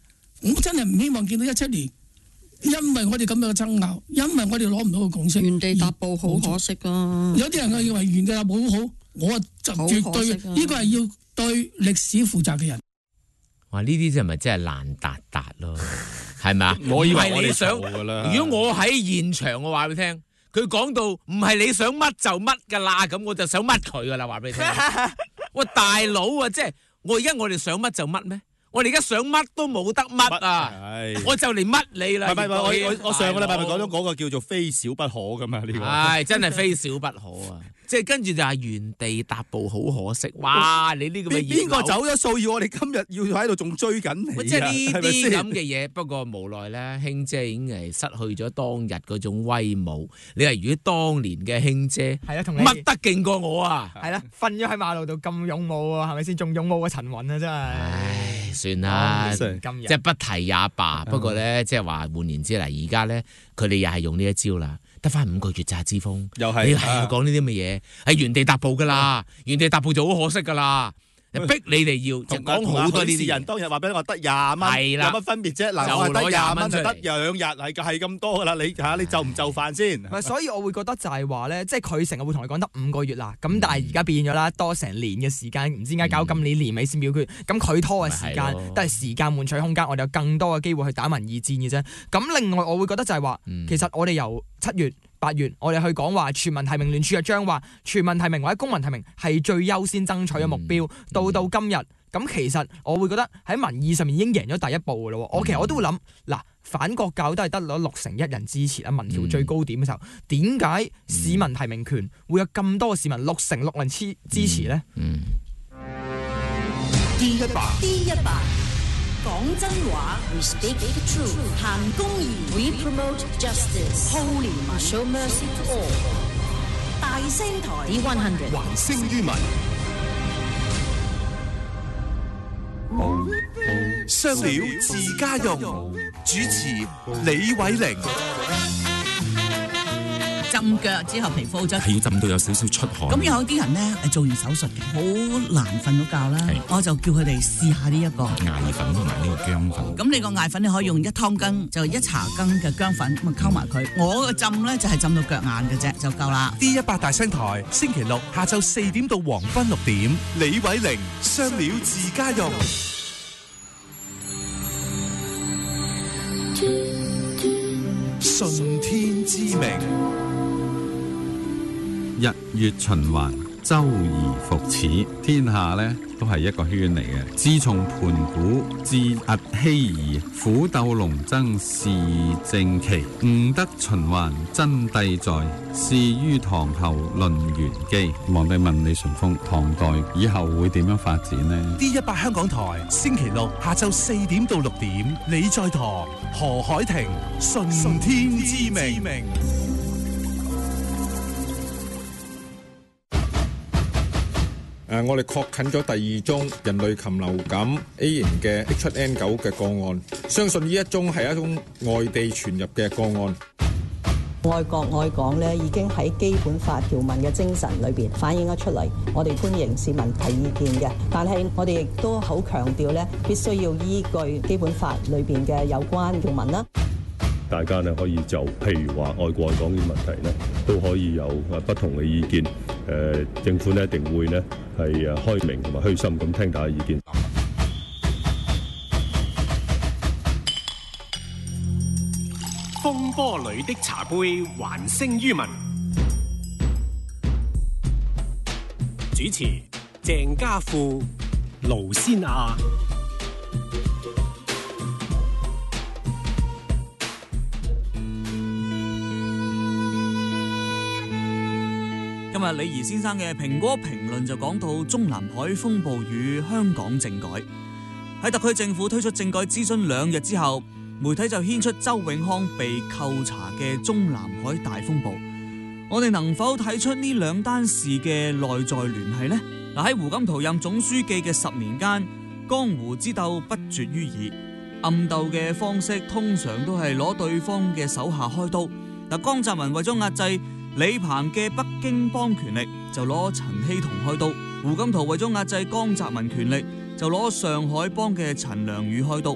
我真係唔希望見到一七年，因為我哋咁樣嘅爭拗，因為我哋攞唔到個共識， 原地踏步好可惜啊！ 有啲人認為原地踏步好好，我就絕對呢個係要對歷史負責嘅人。 哇！呢啲真係咪真係爛達達咯？係咪啊？ 我以為唔係你想，如果我喺現場，我話俾你聽，佢講到唔係你想乜就乜㗎啦，咁我就想乜佢㗎啦，話俾你聽。喂，大佬啊，即係我而家我哋想乜就乜咩？我哋而家想乜都冇得乜啊！我就嚟乜你啦！ 唔係唔係，我我我上個禮拜咪講咗嗰個叫做非少不可噶嘛？呢個係真係非少不可啊！即係跟住就係原地踏步，好可惜。哇！你呢個咪邊個走咗數？要我哋今日要喺度仲追緊你？ 即係呢啲咁嘅嘢。不過無奈咧，卿姐已經係失去咗當日嗰種威武。你話如果當年嘅卿姐係啊，同你乜得勁過我啊？ 係啦，瞓咗喺馬路度咁勇武啊，係咪先？仲勇武過陳雲啊，真係。 唉，算啦， 即即係不提也罷。不過咧，即係話換言之嗱，而家咧佢哋又係用呢一招啦。得翻五個月咋，之鋒又係你係講呢啲咁嘅嘢，係原地踏步噶啦，原地踏步就好可惜噶啦，逼你哋要就講好多呢啲人。當日話俾我得廿蚊， 係啦， 有乜分別啫？嗱，我係得廿蚊就得兩日，係係咁多噶啦。你嚇你就唔就範先？ 唔係，所以我會覺得就係話咧，即係佢成日會同你講得五個月啦。咁但係而家變咗啦，多成年嘅時間，唔知點解搞今年年尾先表決。咁佢拖嘅時間都係時間換取空間，我哋有更多嘅機會去打民意戰嘅啫。咁另外我會覺得就係話，其實我哋由七月八月，我哋去講話全民提名聯署嘅將話全民提名或者公民提名係最優先爭取嘅目標，嗯、到到今日咁，其實我會覺得喺民意上面已經贏咗第一步嘅咯。嗯、我其實我都會諗，嗱，反國教都係得咗六成一人支持啦，民調最高點嘅時候，點解、嗯、市民提名權會有咁多市民六成六人支支持咧？ 嗯， D 一百 D 一百講真話 ，We speak the truth， 行公義 ，We promote justice， 好廉民 ，Show mercy to all， 大聲台 D 一百， 還聲於民，雙料自家用，主持李偉玲。 浸腳之後皮膚就係要浸到有少少出汗。 咁有啲人咧係做完手術嘅，好難瞓到覺啦。我就叫佢哋試下呢一個艾粉同埋呢個薑粉。 咁你個艾粉你可以用一湯羹，就一茶羹嘅薑粉咁啊溝埋佢。我個浸咧就係浸到腳硬嘅啫，就夠啦。 D 一百大聲台，星期六下晝四點到黃昏六點，李偉玲雙料自家用。順天之明。 日月循環，周而復始，天下呢都係一個圈嚟嘅。自從盤古至阿希兒，虎鬥龍爭是正奇，悟得循環真諦在，是於唐後論玄機。皇帝問李淳風，唐代以後會點樣發展呢？ D 一百香港台，星期六下晝四點到六點，你在堂，何海婷，順天之明。 誒、呃，我哋確診咗第二宗人類禽流感 A 型嘅 H 七 N 九嘅個案，相信呢一宗係一宗外地傳入嘅個案。 愛國愛港咧，已經喺基本法條文嘅精神裏邊反映咗出嚟。我哋歡迎市民提意見嘅，但係我哋亦都好強調咧，必須要依據基本法裏邊嘅有關條文啦。 大家呢可以就譬如話愛國愛港呢啲問題呢，都可以有誒不同嘅意見。誒、呃，政府呢一定會呢係誒開明同埋虛心咁聽大家意見。 風波裏的茶杯，還聲於民。主持鄭家富、盧先亞。 今日李怡先生嘅蘋果評論就講到中南海風暴與香港政改。喺特區政府推出政改諮詢兩日之後，媒體就牽出周永康被扣查嘅中南海大風暴。我哋能否睇出呢兩單事嘅內在聯繫呢？嗱，喺胡錦濤任總書記嘅十年間，江湖之鬥不絕於耳。暗鬥嘅方式通常都係攞對方嘅手下開刀。嗱，江澤民為咗壓制李鵬嘅北京幫權力，就攞陳希同開刀；胡錦濤為咗壓制江澤民權力，就攞上海幫嘅陳良宇開刀。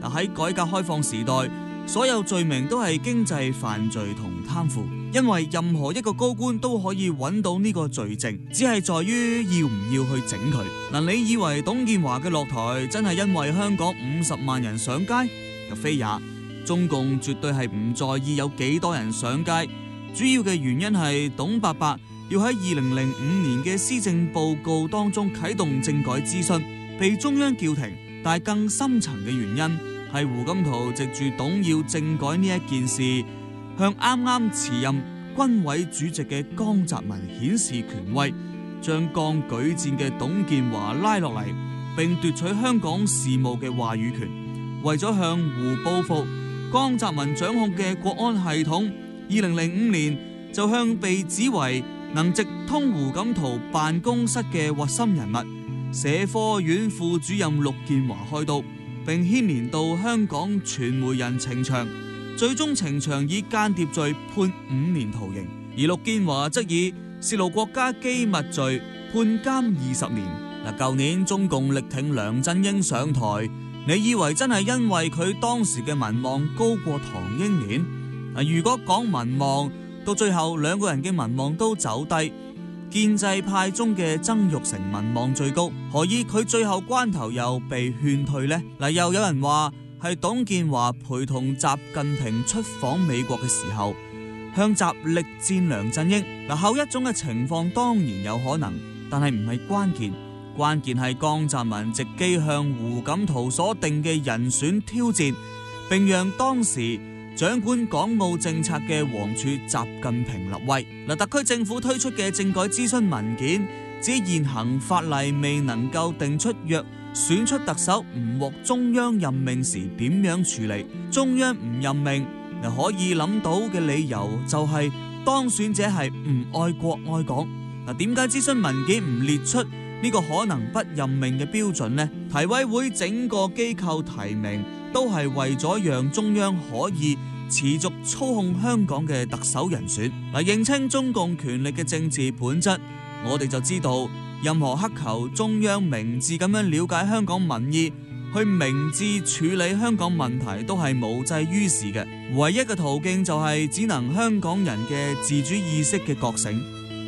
嗱，喺改革開放時代，所有罪名都係經濟犯罪同貪腐，因為任何一個高官都可以揾到呢個罪證，只係在於要唔要去整佢。嗱，你以為董建華嘅落台真係因為香港五十萬人上街？又非也，中共絕對係唔在意有幾多人上街，主要嘅原因係董伯伯要喺二零零五年嘅施政報告當中啟動政改諮詢，被中央叫停。但係更深層嘅原因係胡錦濤藉住董要政改呢一件事，向啱啱辭任軍委主席嘅江澤民顯示權威，將剛舉薦嘅董建華拉落嚟，並奪取香港事務嘅話語權。為咗向胡報復，江澤民掌控嘅國安系統，二零零五年就向被指為能直通胡錦濤辦公室嘅核心人物社科院副主任陸建華開刀，並牽連到香港傳媒人程翔，最終程翔以間諜罪判五年徒刑，而陸建華則以泄露國家機密罪判監二十年。嗱，舊年中共力挺梁振英上台，你以為真係因為佢當時嘅民望高過唐英年？嗱，如果講民望，到最後兩個人嘅民望都走低，建制派中嘅曾鈺成民望最高，何以佢最後關頭又被勸退呢？嗱，又有人話係董建華陪同習近平出訪美國嘅時候，向習力戰梁振英。嗱，後一種嘅情況當然有可能，但係唔係關鍵。關鍵係江澤民直機向胡錦濤所定嘅人選挑戰，並讓當時掌管港澳政策嘅王儲習近平立威。嗱，特區政府推出嘅政改諮詢文件，指現行法例未能夠定出若選出特首唔獲中央任命時點樣處理。中央唔任命，嗱，可以諗到嘅理由就係當選者係唔愛國愛港。嗱，點解諮詢文件唔列出呢個可能不任命嘅標準呢？提委會整個機構提名都係為咗讓中央可以持續操控香港嘅特首人選。嗱，認清中共權力嘅政治本質，我哋就知道任何乞求中央明智咁樣了解香港民意，去明智處理香港問題都係無濟於事嘅。唯一嘅途徑就係只能香港人嘅自主意識嘅覺醒。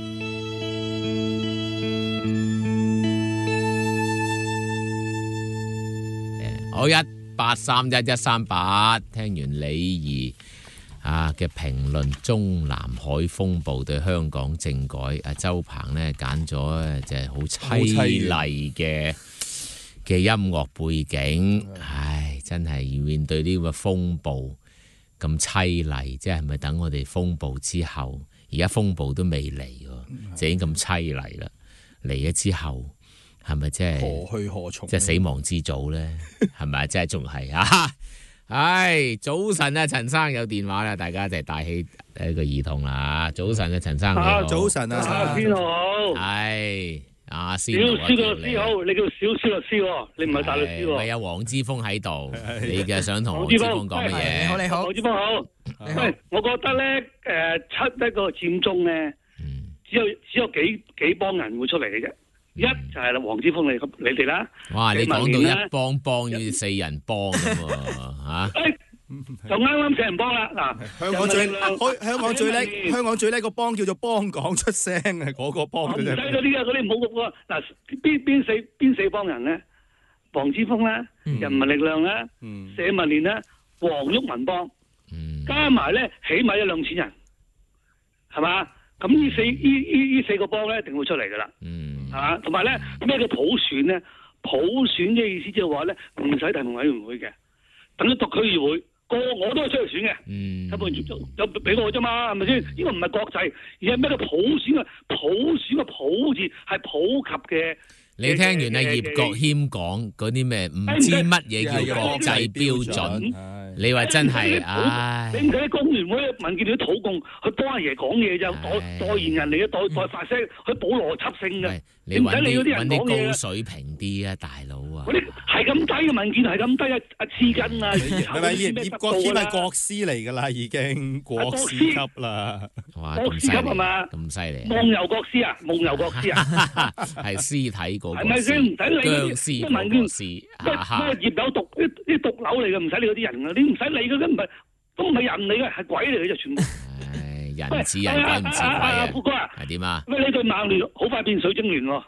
好，一八三一一三八，聽完李儀啊嘅評論，中南海風暴對香港政改，阿周鵬呢揀咗就係好淒厲嘅嘅音樂背景，唉，真係面對呢個風暴咁淒厲，即係咪等我哋風暴之後，而家風暴都未嚟喎，就已經咁淒厲啦，嚟咗之後。係咪即係何去何從？ 即係死亡之組咧？係咪即係仲係啊？唉，早晨啊，陳生有電話啦，大家就係戴起一個耳筒啦。早晨啊，陳生你好。 早晨啊， 阿邊個好？ 係阿師小蕭律師好，你叫小蕭律師喎，你唔係大律師喎。 咪有黃之鋒喺度，你嘅想同黃之鋒講乜嘢？ 你好，你好，黃之鋒好。喂，我覺得咧，誒，七一個佔中咧，只有只有幾幾幫人會出嚟嘅啫。一就係啦，黃之鋒你你哋啦。 哇！你講到一幫幫要四人幫咁喎，嚇！ 就啱啱四人幫啦。嗱， 香港最香港最叻，香港最叻個幫叫做幫港出聲嘅嗰個幫嘅啫。 唔使嗰啲啊，嗰啲唔好嗰個。嗱，邊邊四邊四幫人咧？黃之鋒啦，人民力量啦，社民連啦，黃毓民幫，加埋咧起碼有兩千人，係嘛？咁呢四呢呢呢四個幫咧，一定會出嚟噶啦。嗯，係嘛？同埋咧，咩叫普選咧？普選嘅意思即係話咧，唔使提名委員會嘅，等於讀區議會，個我都係出嚟選嘅。嗯，有有俾我啫嘛，係咪先？呢個唔係國際，而係咩叫普選啊？普選嘅普字係普及嘅。 你聽完阿葉國謙講嗰啲咩唔知乜嘢叫國際標準，你話真係，唉！ 你唔睇工聯會民建聯土共去幫阿爺講嘢就代代言人嚟嘅，代代發聲，去保邏輯性嘅。 你揾啲揾啲高水平啲啊，大佬啊！ 嗰啲係咁低嘅文件係咁低啊！阿黐筋啊！ 係咪葉葉國謙係國師嚟㗎啦？已經國師級啦， 哇！ 國師級係嘛？ 咁犀利， 夢遊國師啊！夢遊國師啊！ 係屍體嗰個， 係咪先？唔使理僵屍嗰個師， 咩葉有毒啲啲毒瘤嚟嘅，唔使理嗰啲人啊！你唔使理嘅，都唔係都唔係人嚟嘅，係鬼嚟嘅就全部。 人似人鬼唔似鬼啊！ 富哥啊， 係點啊？ 喂，你對曼聯好快變水晶聯喎。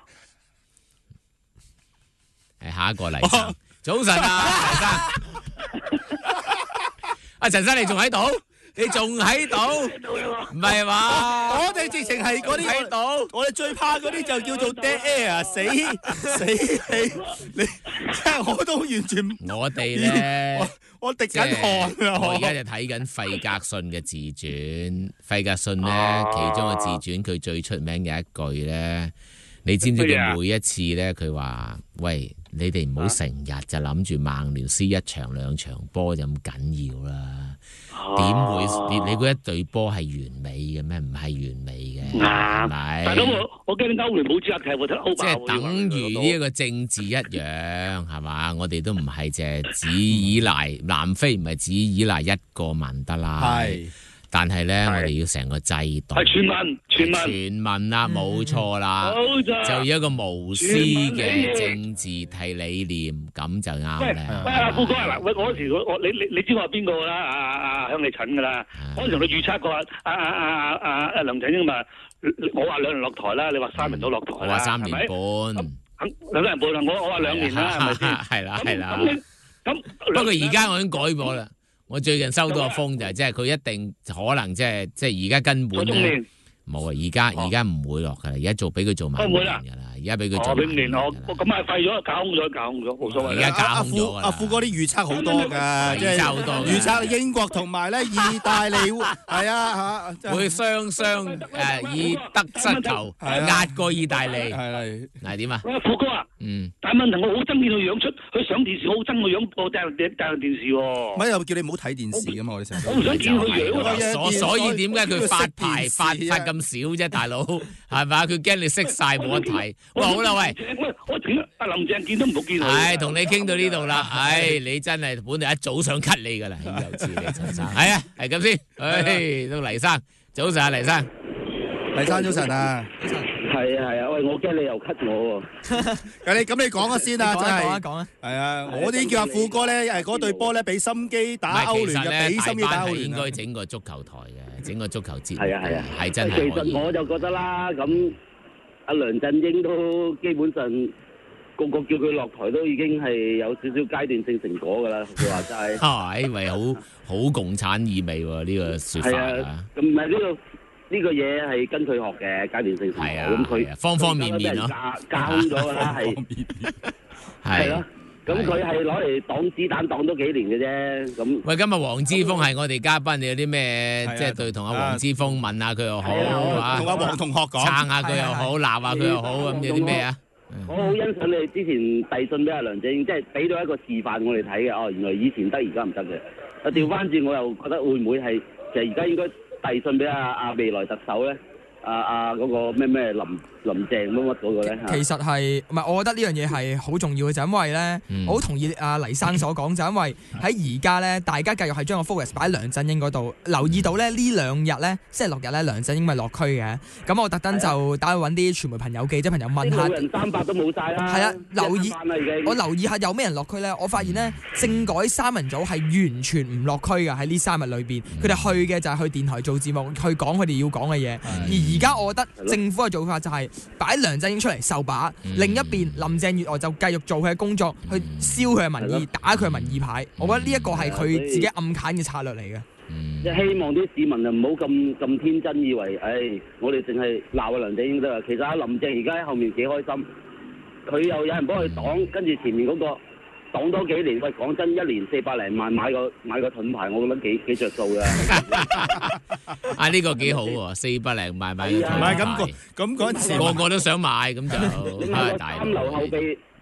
係下一個黎生，早晨啊，黎生。阿陳生你仲喺度？你仲喺度？唔係嘛？ 我哋直情係嗰啲喺度，我哋最怕嗰啲就叫做 dead air 死死氣。你即係我都完全， 我哋咧， 我滴緊汗啊！ 我而家就睇緊費格遜嘅自傳，費格遜咧其中嘅自傳，佢最出名嘅一句咧，你知唔知佢每一次咧，佢話：喂，你哋唔好成日就諗住曼聯輸一場兩場波就咁緊要啦。點會？你你嗰一隊波係完美嘅咩？唔係完美嘅，係咪？ 但係我我驚歐聯冇資格踢喎，踢歐霸。 即係等於呢一個政治一樣，係嘛？我哋都唔係淨係只依賴南非，唔係只依賴一個曼德拉。係。但係咧，我哋要成個制度係全民，全民， 全民啦，冇錯啦， 冇錯， 就要一個無私嘅政治係理念，咁就啱啦。 喂，阿富哥啊，嗱，喂，嗰時我我你你你知我係邊個啦？阿阿阿向你診噶啦，嗰時同你預測過，阿阿阿阿阿梁振英嘛，我話兩年落台啦，你話三年都落台啦， 我話三年半， 兩年半啦，我我話兩年啦，係咪先？ 係啦，係啦。 咁不過而家我已經改過啦。我最近收到個風就係，即係佢一定可能即係即係而家根本咧冇啊！而家而家唔會落噶啦，而家做俾佢做萬年噶啦，而家俾佢做萬年。 我咁咪廢咗，架空咗，架空咗，冇所謂。 而家架空咗阿富哥啲預測好多㗎，即係預測英國同埋咧意大利係啊嚇， 會雙雙誒以得失球壓過意大利。係係係點啊？ 喂，富哥啊，嗯，但係問題我好憎見佢樣出，佢上電視，我好憎佢樣，我帶帶帶電視喎。 咪又叫你唔好睇電視㗎嘛？我哋成日我唔想見佢樣。 所所以點解佢發牌發發咁少啫，大佬係咪？佢驚你識晒冇得睇。喂，好啦，喂， 我請阿林鄭見都唔好見佢。 係同你傾到呢度啦，唉，你真係本嚟一早想 cut 你噶啦，又知你陳生。係啊，係咁先。唉，到黎生，早晨啊，黎生， 黎生早晨啊。 係啊係啊，喂，我驚你又 cut 我喎。 咁你咁你講咗先啊，真係。 講啊講啊。 係啊，我啲叫阿富哥咧，誒嗰隊波咧俾心機打歐聯嘅，俾心機打歐聯。 應該整個足球台嘅，整個足球節目。 係啊係啊， 係真係。 其實我就覺得啦，咁阿梁振英都基本上個個叫佢落台都已經係有少少階段性成果㗎啦。佢話齋。 係，因為好好共產意味喎呢個説法啊。 咁唔係呢個。呢個嘢係跟佢學嘅階段性成果，咁佢方方面面咯， 教咗㗎啦，係係咯。咁佢係攞嚟擋子彈擋多幾年嘅啫。咁喂，今日黃之鋒係我哋嘉賓，你有啲咩即係對同阿黃之鋒問下佢又好， 同阿黃同學講撐下佢又好，鬧下佢又好，咁有啲咩啊？ 我好欣賞你之前遞信俾阿梁振英，即係俾到一個示範我哋睇嘅。哦，原來以前得，而家唔得嘅。啊，調翻轉我又覺得會唔會係其實而家應該遞信俾阿阿未來特首咧？阿阿嗰個咩咩林林鄭乜乜嗰個咧？ 其實係唔係？我覺得呢樣嘢係好重要嘅，就因為咧，我好同意阿黎生所講，就因為喺而家咧，大家繼續係將個 focus 擺喺梁振英嗰度。留意到咧呢兩日咧，星期六日咧，梁振英咪落區嘅。咁我特登就打去揾啲傳媒朋友、記者朋友問下。 人三百都冇晒啦。 係啊，留意我留意下有咩人落區咧？我發現咧，政改三人組係完全唔落區嘅喺呢三日裏邊。佢哋去嘅就係去電台做節目，去講佢哋要講嘅嘢。而而家我覺得政府嘅做法就係擺梁振英出嚟受把，嗯、另一邊林鄭月娥就繼續做佢嘅工作，去燒佢嘅民意，打佢嘅民意牌。我覺得呢一個係佢自己暗砍嘅策略嚟嘅。 即係、嗯、希望啲市民就唔好咁咁天真，以為誒、哎、我哋淨係鬧阿梁振英得啦。其實阿林鄭而家喺後面幾開心，佢又有人幫佢擋，跟住前面嗰、那個。講多幾年，喂，講真，一年四百零萬買個買個盾牌，我覺得幾幾著數㗎。 啊，呢個幾好喎，四百零萬買個盾牌。 唔係咁個咁嗰陣時， 個個都想買，咁就你買個三流後備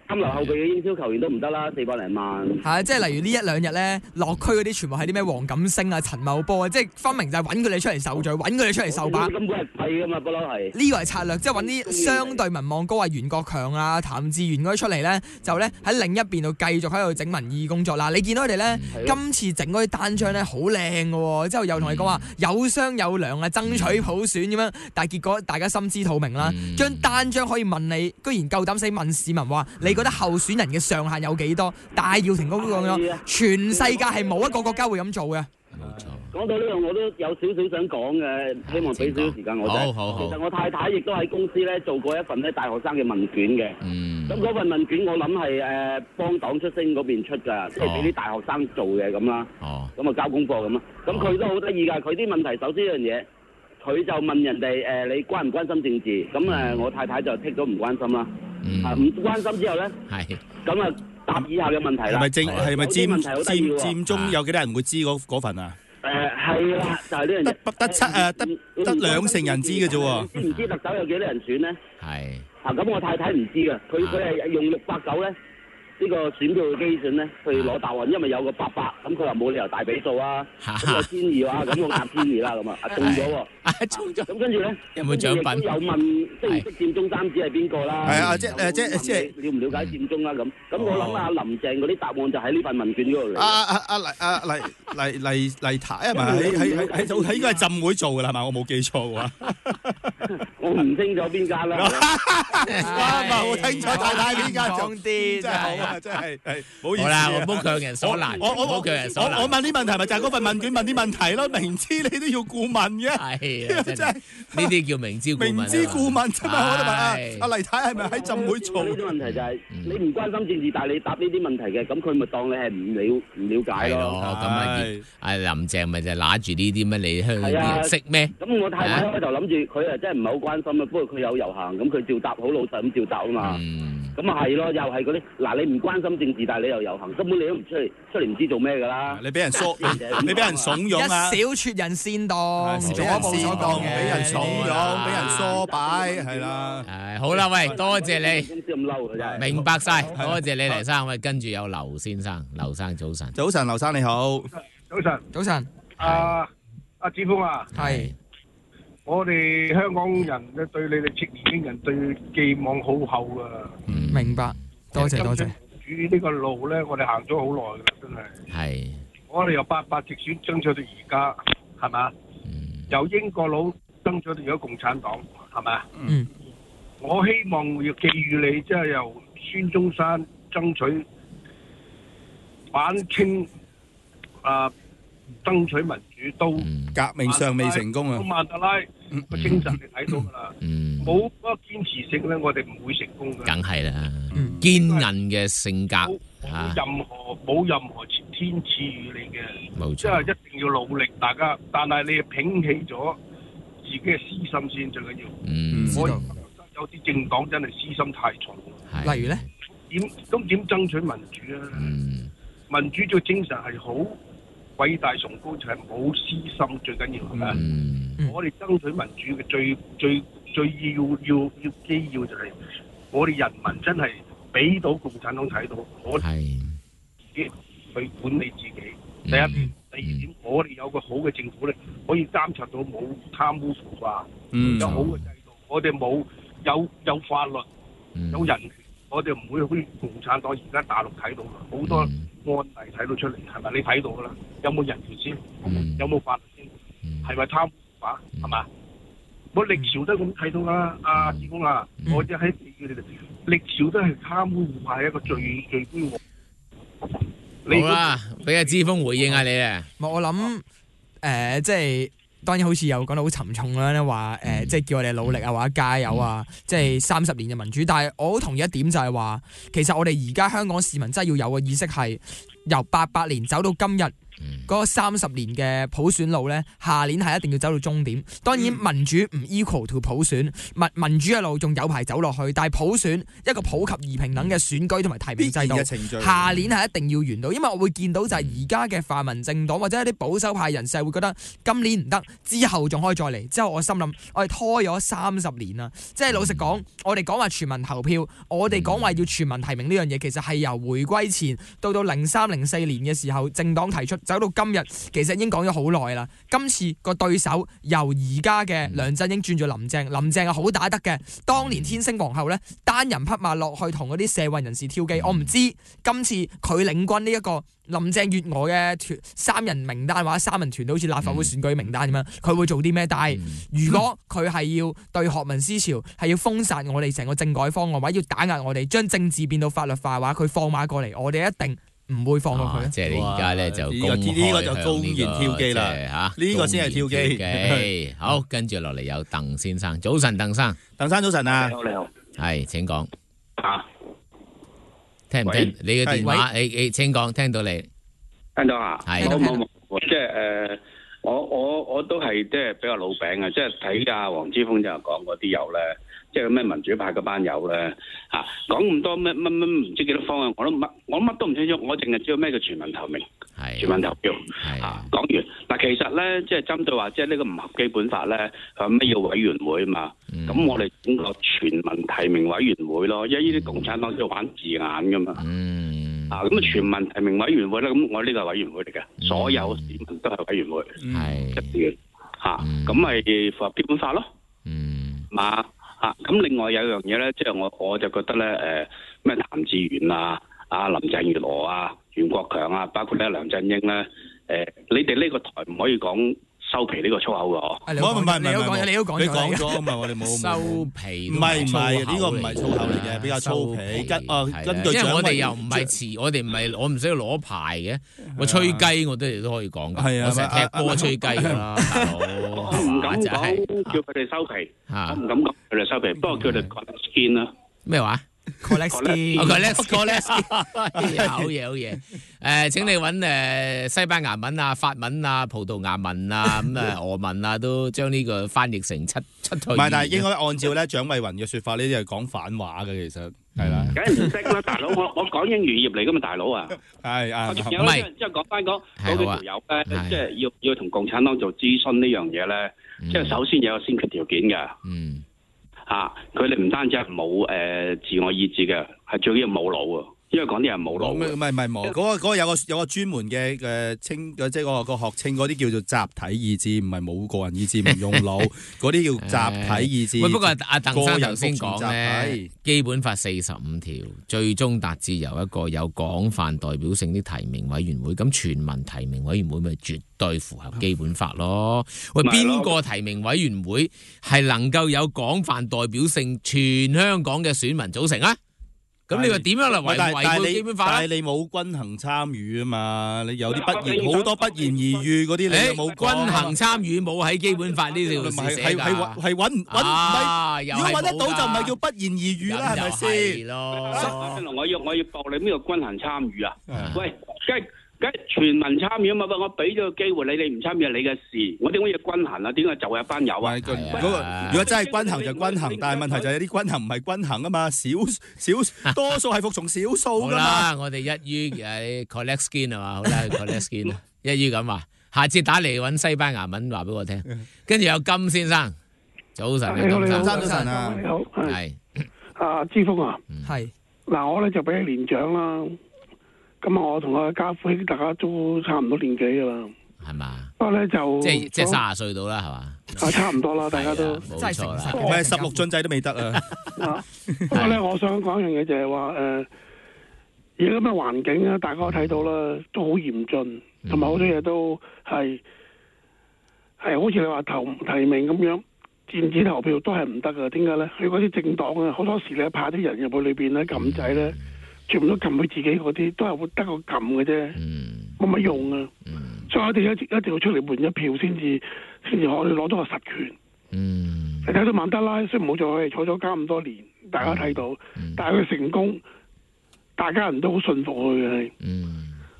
三流後備嘅英超球員都唔得啦，四百零萬。 係啊，即係例如呢一兩日咧，落區嗰啲全部係啲咩黃錦星啊、陳茂波啊，即係分明就係揾佢哋出嚟受罪，揾佢哋出嚟受把。 根本係廢噶嘛，不嬲係。 呢個係策略，即係揾啲相對民望高啊，袁國強啊、譚志源嗰啲出嚟咧，就咧喺另一邊度繼續喺度整民意工作啦。你見到佢哋咧，今次整嗰啲單張咧好靚嘅喎，之後又同你講話有商有量啊，爭取普選咁樣，但係結果大家心知肚明啦。張單張可以問你，居然夠膽死問市民話，你覺得候選人嘅上限有幾多？戴耀廷嗰個咁樣，全世界係冇一個國家會咁做嘅。 講到呢樣我都有少少想講嘅，希望俾少少時間我啫。 好好好其實我太太亦都喺公司咧做過一份咧大學生嘅問卷嘅。 嗯。 咁嗰份問卷我諗係誒幫黨出聲嗰邊出㗎，即係俾啲大學生做嘅咁啦。 哦。 咁啊交功課咁啦。咁佢都好得意㗎，佢啲問題首先一樣嘢，佢就問人哋誒、呃、你關唔關心政治？咁誒、呃、我太太就剔咗唔關心啦。嗯。啊唔關心之後咧。係。咁啊答以下嘅問題啦。 係咪正係咪佔佔佔中有幾多人會知嗰嗰份啊？ 誒係啦，就係呢樣嘢。 得得七誒得得兩成人知嘅啫喎。 知唔知特首有幾多人選咧？ 係。 啊咁我太太唔知嘅，佢佢係用六百九咧呢個選票嘅基準咧去攞答案，因為有個八百，咁佢話冇理由大比數啊，咁個千二啊，咁我壓千二啦咁啊，中咗喎。中咗。咁跟住咧， 有冇獎品？ 有問識唔識佔中三子係邊個啦？ 係啊，即誒即即係了唔了解佔中啦咁。咁我諗阿林鄭嗰啲答案就喺呢份問卷嗰度嚟。 阿阿阿黎阿黎黎黎黎太係咪喺喺喺喺喺應該係浸會做㗎啦，係嘛？我冇記錯嘅話。 我唔清楚邊間啦。 哇！唔係我聽錯太太邊間做啲真係好啊！真係係，唔好意思。 好啦，我唔好強人所難， 我我唔好強人所難。 我問啲問題咪就係嗰份問卷問啲問題咯，明知你都要顧問嘅。 係啊，真係呢啲叫明知故問。 明知故問啫嘛，我都問阿阿黎太係咪喺浸會做？ 呢啲問題就係你唔關心政治，但係你答呢啲問題嘅，咁佢咪當你係唔了唔了解咯。 咁啊，阿林鄭咪就揦住呢啲咩？你香港啲人識咩？ 咁我太太開頭諗住佢啊，真係唔係好關心啊。不過佢有遊行，咁佢照答，好老實咁照答啊嘛。咁啊係咯，又係嗰啲嗱，你唔關心政治，但係你又遊行，根本你都唔出嚟，出嚟唔知做咩㗎啦。 你俾人疏，你俾人慫恿啊！ 一小撮人煽動， 俾人煽動，俾人慫恿，俾人唆擺，係啦。 誒好啦，喂，多謝你。 公司咁嬲嘅真係。 明白晒，多謝你黎生。喂，跟住有劉先生，劉生早晨。 早晨，劉生你好。 早晨， 早晨。 阿阿子峰啊。 係。 我哋香港人咧對你哋青年輕人對寄望好厚噶。 嗯，明白，多謝多謝。 主呢個路咧，我哋行咗好耐噶啦，真係。 係。我哋由八八直選爭取到而家，係嘛？嗯。由英國佬爭取到而家共產黨，係咪啊？ 嗯。 我希望要寄予你，即係由孫中山爭取反清啊。爭取民主都革命尚未成功啊！ 曼德拉個精神你睇到㗎啦，冇嗰個堅持性咧，我哋唔會成功嘅。 梗係啦，堅韌嘅性格冇任何冇任何天賜予你嘅， 冇錯， 即係一定要努力，大家。但係你要摒棄咗自己嘅私心先，最緊要。 嗯， 我有啲政黨真係私心太重。 例如咧， 點咁點爭取民主啊？ 嗯， 民主嘅精神係好偉大崇高，就係冇私心最緊要係咪啊？我哋爭取民主嘅最最最要要要基要就係我哋人民真係俾到共產黨睇到，我哋自己去管理自己。第一點，第二點，我哋有個好嘅政府咧，可以監察到冇貪污腐化，有好嘅制度。我哋冇有有法律，有人權，我哋唔會好似共產黨而家大陸睇到好多。案例睇到出嚟係咪？你睇到㗎啦，有冇人權先？嗯、有冇法律先？係咪貪污法？係嘛？我歷朝都咁睇到啦，阿志峰啊，嗯、我只喺你哋歷朝都係貪污腐敗係一個最最高喎。 好啦，俾阿志峰回應下你啊。 我諗誒、呃，即係。當然好似又講得好沉重啦，話誒、呃，即係叫我哋努力啊，或者加油啊，即係三十年嘅民主。但係我好同意一點就係話，其實我哋而家香港市民真係要有個意識係由八八年走到今日， 嗰個三十年嘅普選路咧，下年係一定要走到終點。當然民主唔 equal to 普選，民民主嘅路仲有排走落去，但係普選一個普及而平等嘅選舉同埋提名制度，下年係一定要完到。因為我會見到就係而家嘅泛民政黨或者一啲保守派人士會覺得今年唔得，之後仲可以再嚟。之後我心諗，我哋拖咗三十年啦，即係老實講，我哋講話全民投票，我哋講話要全民提名呢樣嘢，其實係由回歸前到到零三零四年嘅時候，政黨提出，走到今日，其實已經講咗好耐啦。今次個對手由而家嘅梁振英轉咗林鄭，林鄭係好打得嘅。當年天星皇后咧，單人匹馬落去同嗰啲社運人士挑機，我唔知今次佢領軍呢一個林鄭月娥嘅團三人名單或者三人團，好似立法會選舉名單咁樣，佢會做啲咩？但係如果佢係要對學民思潮，係要封殺我哋成個政改方案，或者要打壓我哋，將政治變到法律化嘅話，佢放馬過嚟，我哋一定唔會放過佢。 即係你而家咧就呢個呢個就公然挑機啦嚇， 呢個先係挑機。 好，跟住落嚟有鄧先生，早晨，鄧生， 鄧生早晨啊， 你好，你好， 係請講啊， 聽唔聽？你嘅電話，你你請講，聽到你， 聽到啊， 係冇冇冇，即係誒，我我我都係即係比較老餅啊，即係睇阿黃之鋒就講嗰啲友咧。即係咩民主派嗰班友咧嚇，講咁多咩乜乜唔知幾多方案，我都乜我乜都唔清楚，我淨係知道咩叫全民投名，全民投票嚇。講完嗱，其實咧即係針對話，即係呢個唔合基本法咧，係咩要委員會啊嘛？咁、嗯、我哋整個全民提名委員會咯，因為呢啲共產黨都玩字眼噶嘛。嗯。啊，咁啊全民提名委員會咧，咁我呢個係委員會嚟嘅，嗯、所有市民都係委員會，係一啲嘅嚇，咁咪符合基本法咯。嗯。嘛。啊，咁另外有一樣嘢咧，即係我我就覺得咧，誒咩譚志源啊、啊林鄭月娥啊、袁國強啊，包括咧梁振英咧，誒你哋呢個台唔可以講收皮呢個粗口嘅嗬？ 唔係唔係，你都講，你都講， 你講咗啊嘛，我哋冇收皮， 唔係唔係，呢個唔係粗口嚟嘅，比較粗皮。根啊根據， 因為我哋又唔係詞，我哋唔係我唔需要攞牌嘅，我吹雞我哋都可以講嘅。係啊，我成日踢波吹雞㗎啦，大佬。 我唔敢講叫佢哋收皮，我唔敢講佢哋收皮，不過叫佢哋 collect skin 啦。 咩話 ？collect skin，collect collect skin，好嘢好嘢。誒，請你揾誒西班牙文啊、法文啊、葡萄牙文啊、咁誒俄文啊，都將呢個翻譯成七七退。 唔係，但係應該按照咧蔣麗芸嘅説法，呢啲係講反話嘅，其實係啦。 梗係唔識啦，大佬，我我講英語業嚟噶嘛，大佬啊。 係啊， 唔係，即係講翻講嗰幾條友咧，即係要要同共產黨做諮詢呢樣嘢咧，即係首先有個先決條件嘅。嗯。嚇！佢哋唔單止係冇誒自我意志嘅，係最緊要冇腦啊！因為講啲人冇腦。唔係唔係冇，嗰個嗰個有個有個專門嘅誒稱，即係嗰個個學稱，嗰啲叫做集體意志，唔係冇個人意志，唔用腦，嗰啲叫集體意志。 喂，不過阿鄧生頭先講咧，基本法四十五條最終達至由一個有廣泛代表性的提名委員會，咁全民提名委員會咪絕對符合基本法咯？喂，邊個提名委員會係能夠有廣泛代表性，全香港嘅選民組成啊？咁你話點樣嚟維維護基本法？ 但係你冇均衡參與啊嘛，你有啲不言好多不言而喻嗰啲，你又冇均衡參與，冇喺基本法呢條事寫㗎。係係係揾揾唔係，如果揾得到就唔係叫不言而喻啦，係咪先？ 咯，我要我要駁你咩叫均衡參與啊？喂，梗係。梗係全民參與啊嘛！我俾咗個機會你，你唔參與係你嘅事。我點解要均衡啊？點解就係一班友啊？ 如果真係均衡就均衡，但係問題就係有啲均衡唔係均衡啊嘛，少少多數係服從少數㗎嘛。 好啦，我哋一於誒 collect skin 係嘛？好啦 collect skin，一於咁話。下次打嚟揾西班牙文話俾我聽。跟住有金先生，早晨， 你好，你好， 早晨啊， 你好， 係阿之鋒啊， 係嗱，我咧就比你年長啦。咁啊，我同阿家父大家都差唔多年紀噶啦， 係嘛？ 不過咧就即係即係三十歲到啦，係嘛？ 啊，差唔多啦，大家都冇錯啦， 唔係十六進制都未得啊！ 不過咧，我想講一樣嘢就係話誒，而家咁嘅環境啊，大家都睇到啦，都好嚴峻，同埋好多嘢都係係好似你話投提名咁樣，電子投票都係唔得噶。點解咧？佢嗰啲政黨啊，好多時咧派啲人入去裏邊咧撳掣咧。全部都撳佢自己嗰啲，都係會得個撳嘅啫，冇乜、嗯、用啊！嗯、所以我哋一一定要出嚟換一票先至，先至可以攞到個實權。嗯、你睇到曼德拉雖然冇再坐咗監咁多年，大家睇到，嗯、但係佢成功，大家人都好信服佢嘅。嗯、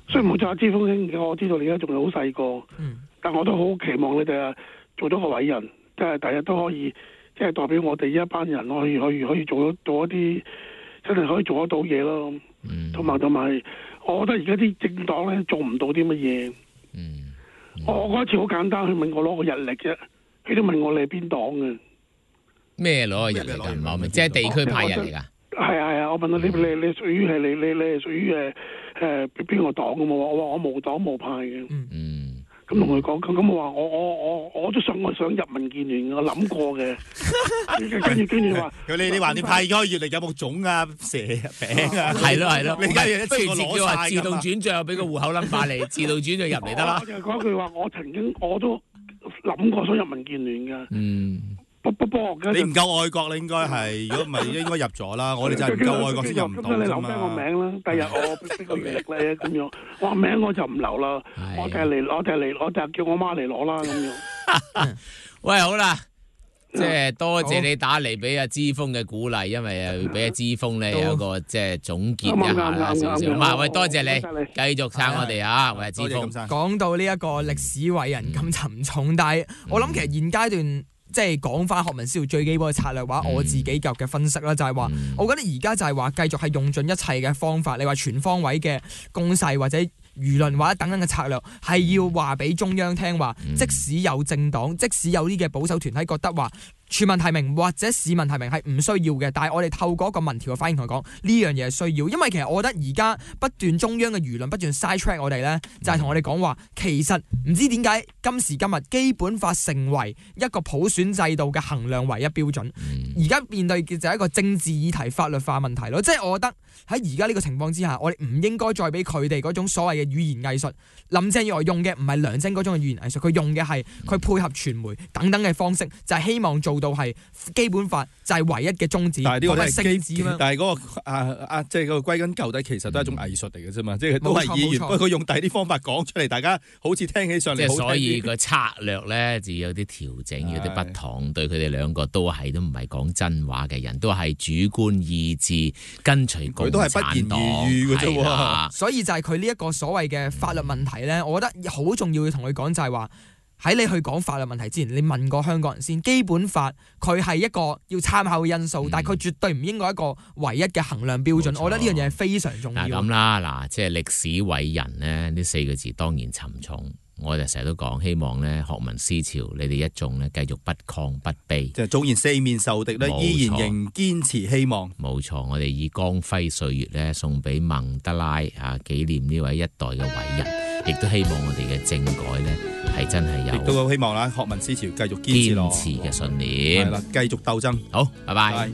雖然冇咗阿之鋒兄，我知道你而家仲係好細個， 嗯、 但我都好期望你哋啊做咗個偉人，即係第日都可以，即係代表我哋呢一班人可以可以可以做到做一啲真係可以做得到嘢咯。同埋同埋，我覺得而家啲政黨咧做唔到啲乜嘢。 嗯嗯、 我嗰一次好簡單，佢問我攞個日曆啫，佢都問我你係邊黨嘅。 咩攞個日曆㗎？唔係我明，即係地區派人嚟㗎。 係啊係啊，我問到你你你屬於係你你你係屬於誒誒邊個黨嘅嘛？我話我無黨無派嘅。 嗯， 咁同佢講，咁咁我話我我我我都想我想入民建聯，我諗過嘅。跟住跟住話， 佢你你話你派咗月曆有冇種啊、蛇餅啊？ 係咯係咯， 你而家一不如次過攞叫話晒自動轉帳，俾個戶口 number 你，自動轉帳入嚟得啦我。就係講句話，我曾經我都諗過想入民建聯嘅。 嗯。 不不不， 你唔夠愛國，你應該係，如果唔係應該入咗啦。我哋就係唔夠愛國先入唔到咁你留啫低我嘛。 名啦，第日我俾個月曆咧咁樣，我名我就唔留啦，我就係嚟，我就係嚟，我就係叫我媽嚟攞啦咁樣。 喂，好啦，即係多謝你打嚟俾阿之鋒嘅鼓勵，因為誒俾阿之鋒咧有一個即係總結一下啦，少少。咁啊，喂，多謝你，繼續撐我哋啊，喂，之鋒。 講到呢一個歷史偉人咁沉重，但係我諗其實現階段。即係講翻學民思潮最基本嘅策略話，我自己舊嘅分析啦，就係話，我覺得而家就係話繼續係用盡一切嘅方法，你話全方位嘅攻勢或者輿論或者等等嘅策略，係要話俾中央聽話，即使有政黨，即使有啲嘅保守團體覺得話全民提名或者市民提名係唔需要嘅，但係我哋透過一個民調嘅反應同佢講呢樣嘢係需要，因為其實我覺得而家不斷中央嘅輿論不斷 side track 我哋呢，就係同我哋講話，其實唔知點解今時今日基本法成為一個普選制度嘅衡量唯一標準，而家面對嘅就係一個政治議題法律化問題咯，即係我覺得喺而家呢個情況之下，我哋唔應該再俾佢哋嗰種所謂嘅語言藝術，林鄭月娥用嘅唔係梁振嗰種嘅語言藝術，佢用嘅係佢配合傳媒等等嘅方式，就係希望做到係基本法就係唯一嘅宗旨， 但係呢個都係基本， 但係嗰個啊啊，即係嗰個歸根究底，其實都係一種藝術嚟嘅啫嘛，即係都係冇錯議員， 冇錯不過佢用第啲方法講出嚟，大家好似聽起上嚟好聽啲。 即係所以個策略咧，就要有啲調整，有啲不同。對佢哋兩個都係都唔係講真話嘅人，都係主觀意志跟隨共產黨。佢都係不言而喻嘅啫喎。 所以就係佢呢一個所謂嘅法律問題咧，我覺得好重要要同佢講就係話。喺你去講法律問題之前，你問過香港人先。基本法佢係一個要參考嘅因素，嗯、但係佢絕對唔應該一個唯一嘅衡量標準。錯我覺得呢樣嘢係非常重要。 嗱咁啦，嗱即係歷史偉人呢，呢四個字當然沉重。我就成日都講，希望咧學民思潮，你哋一眾咧繼續不亢不卑。 即係縱然四面受敵咧，依然仍堅持希望。 冇錯，我哋以光輝歲月咧送俾孟德拉啊，紀念呢位一代嘅偉人，亦都希望我哋嘅政改咧係真係有。 亦都希望啦，學民思潮繼續堅持落。 堅持嘅信念。 係啦，繼續鬥爭。 好，拜拜。 拜拜。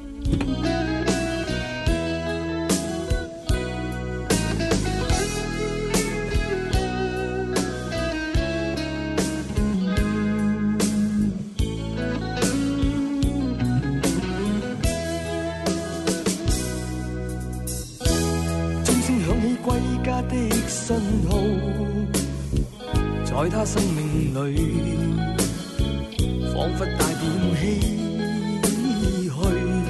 的信號，在他生命裏，彷彿帶點唏噓。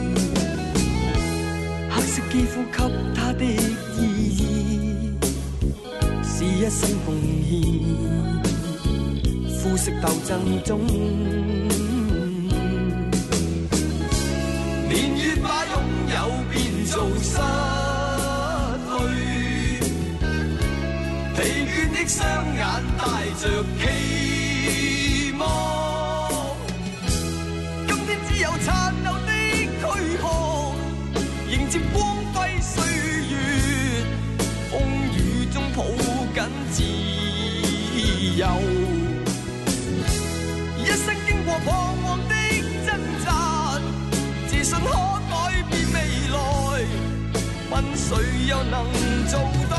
黑色肌膚給他的意義，是一生奉獻。膚色鬥爭中，年月把擁有變做失去。疲倦的雙眼帶着期望，今天只有殘留的軀殼，迎接光輝歲月，風雨中抱緊自由。一生經過彷徨的掙扎，自信可改變未來，問誰又能做到？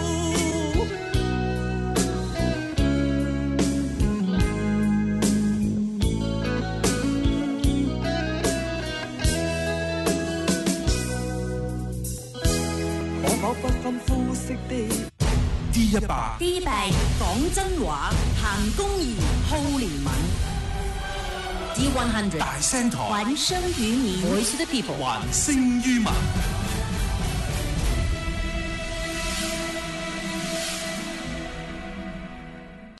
D 一百 D 一百講真話，談公義，好憐憫。D 一百大聲台，還聲於民 ，Voice of the People， 還聲於民。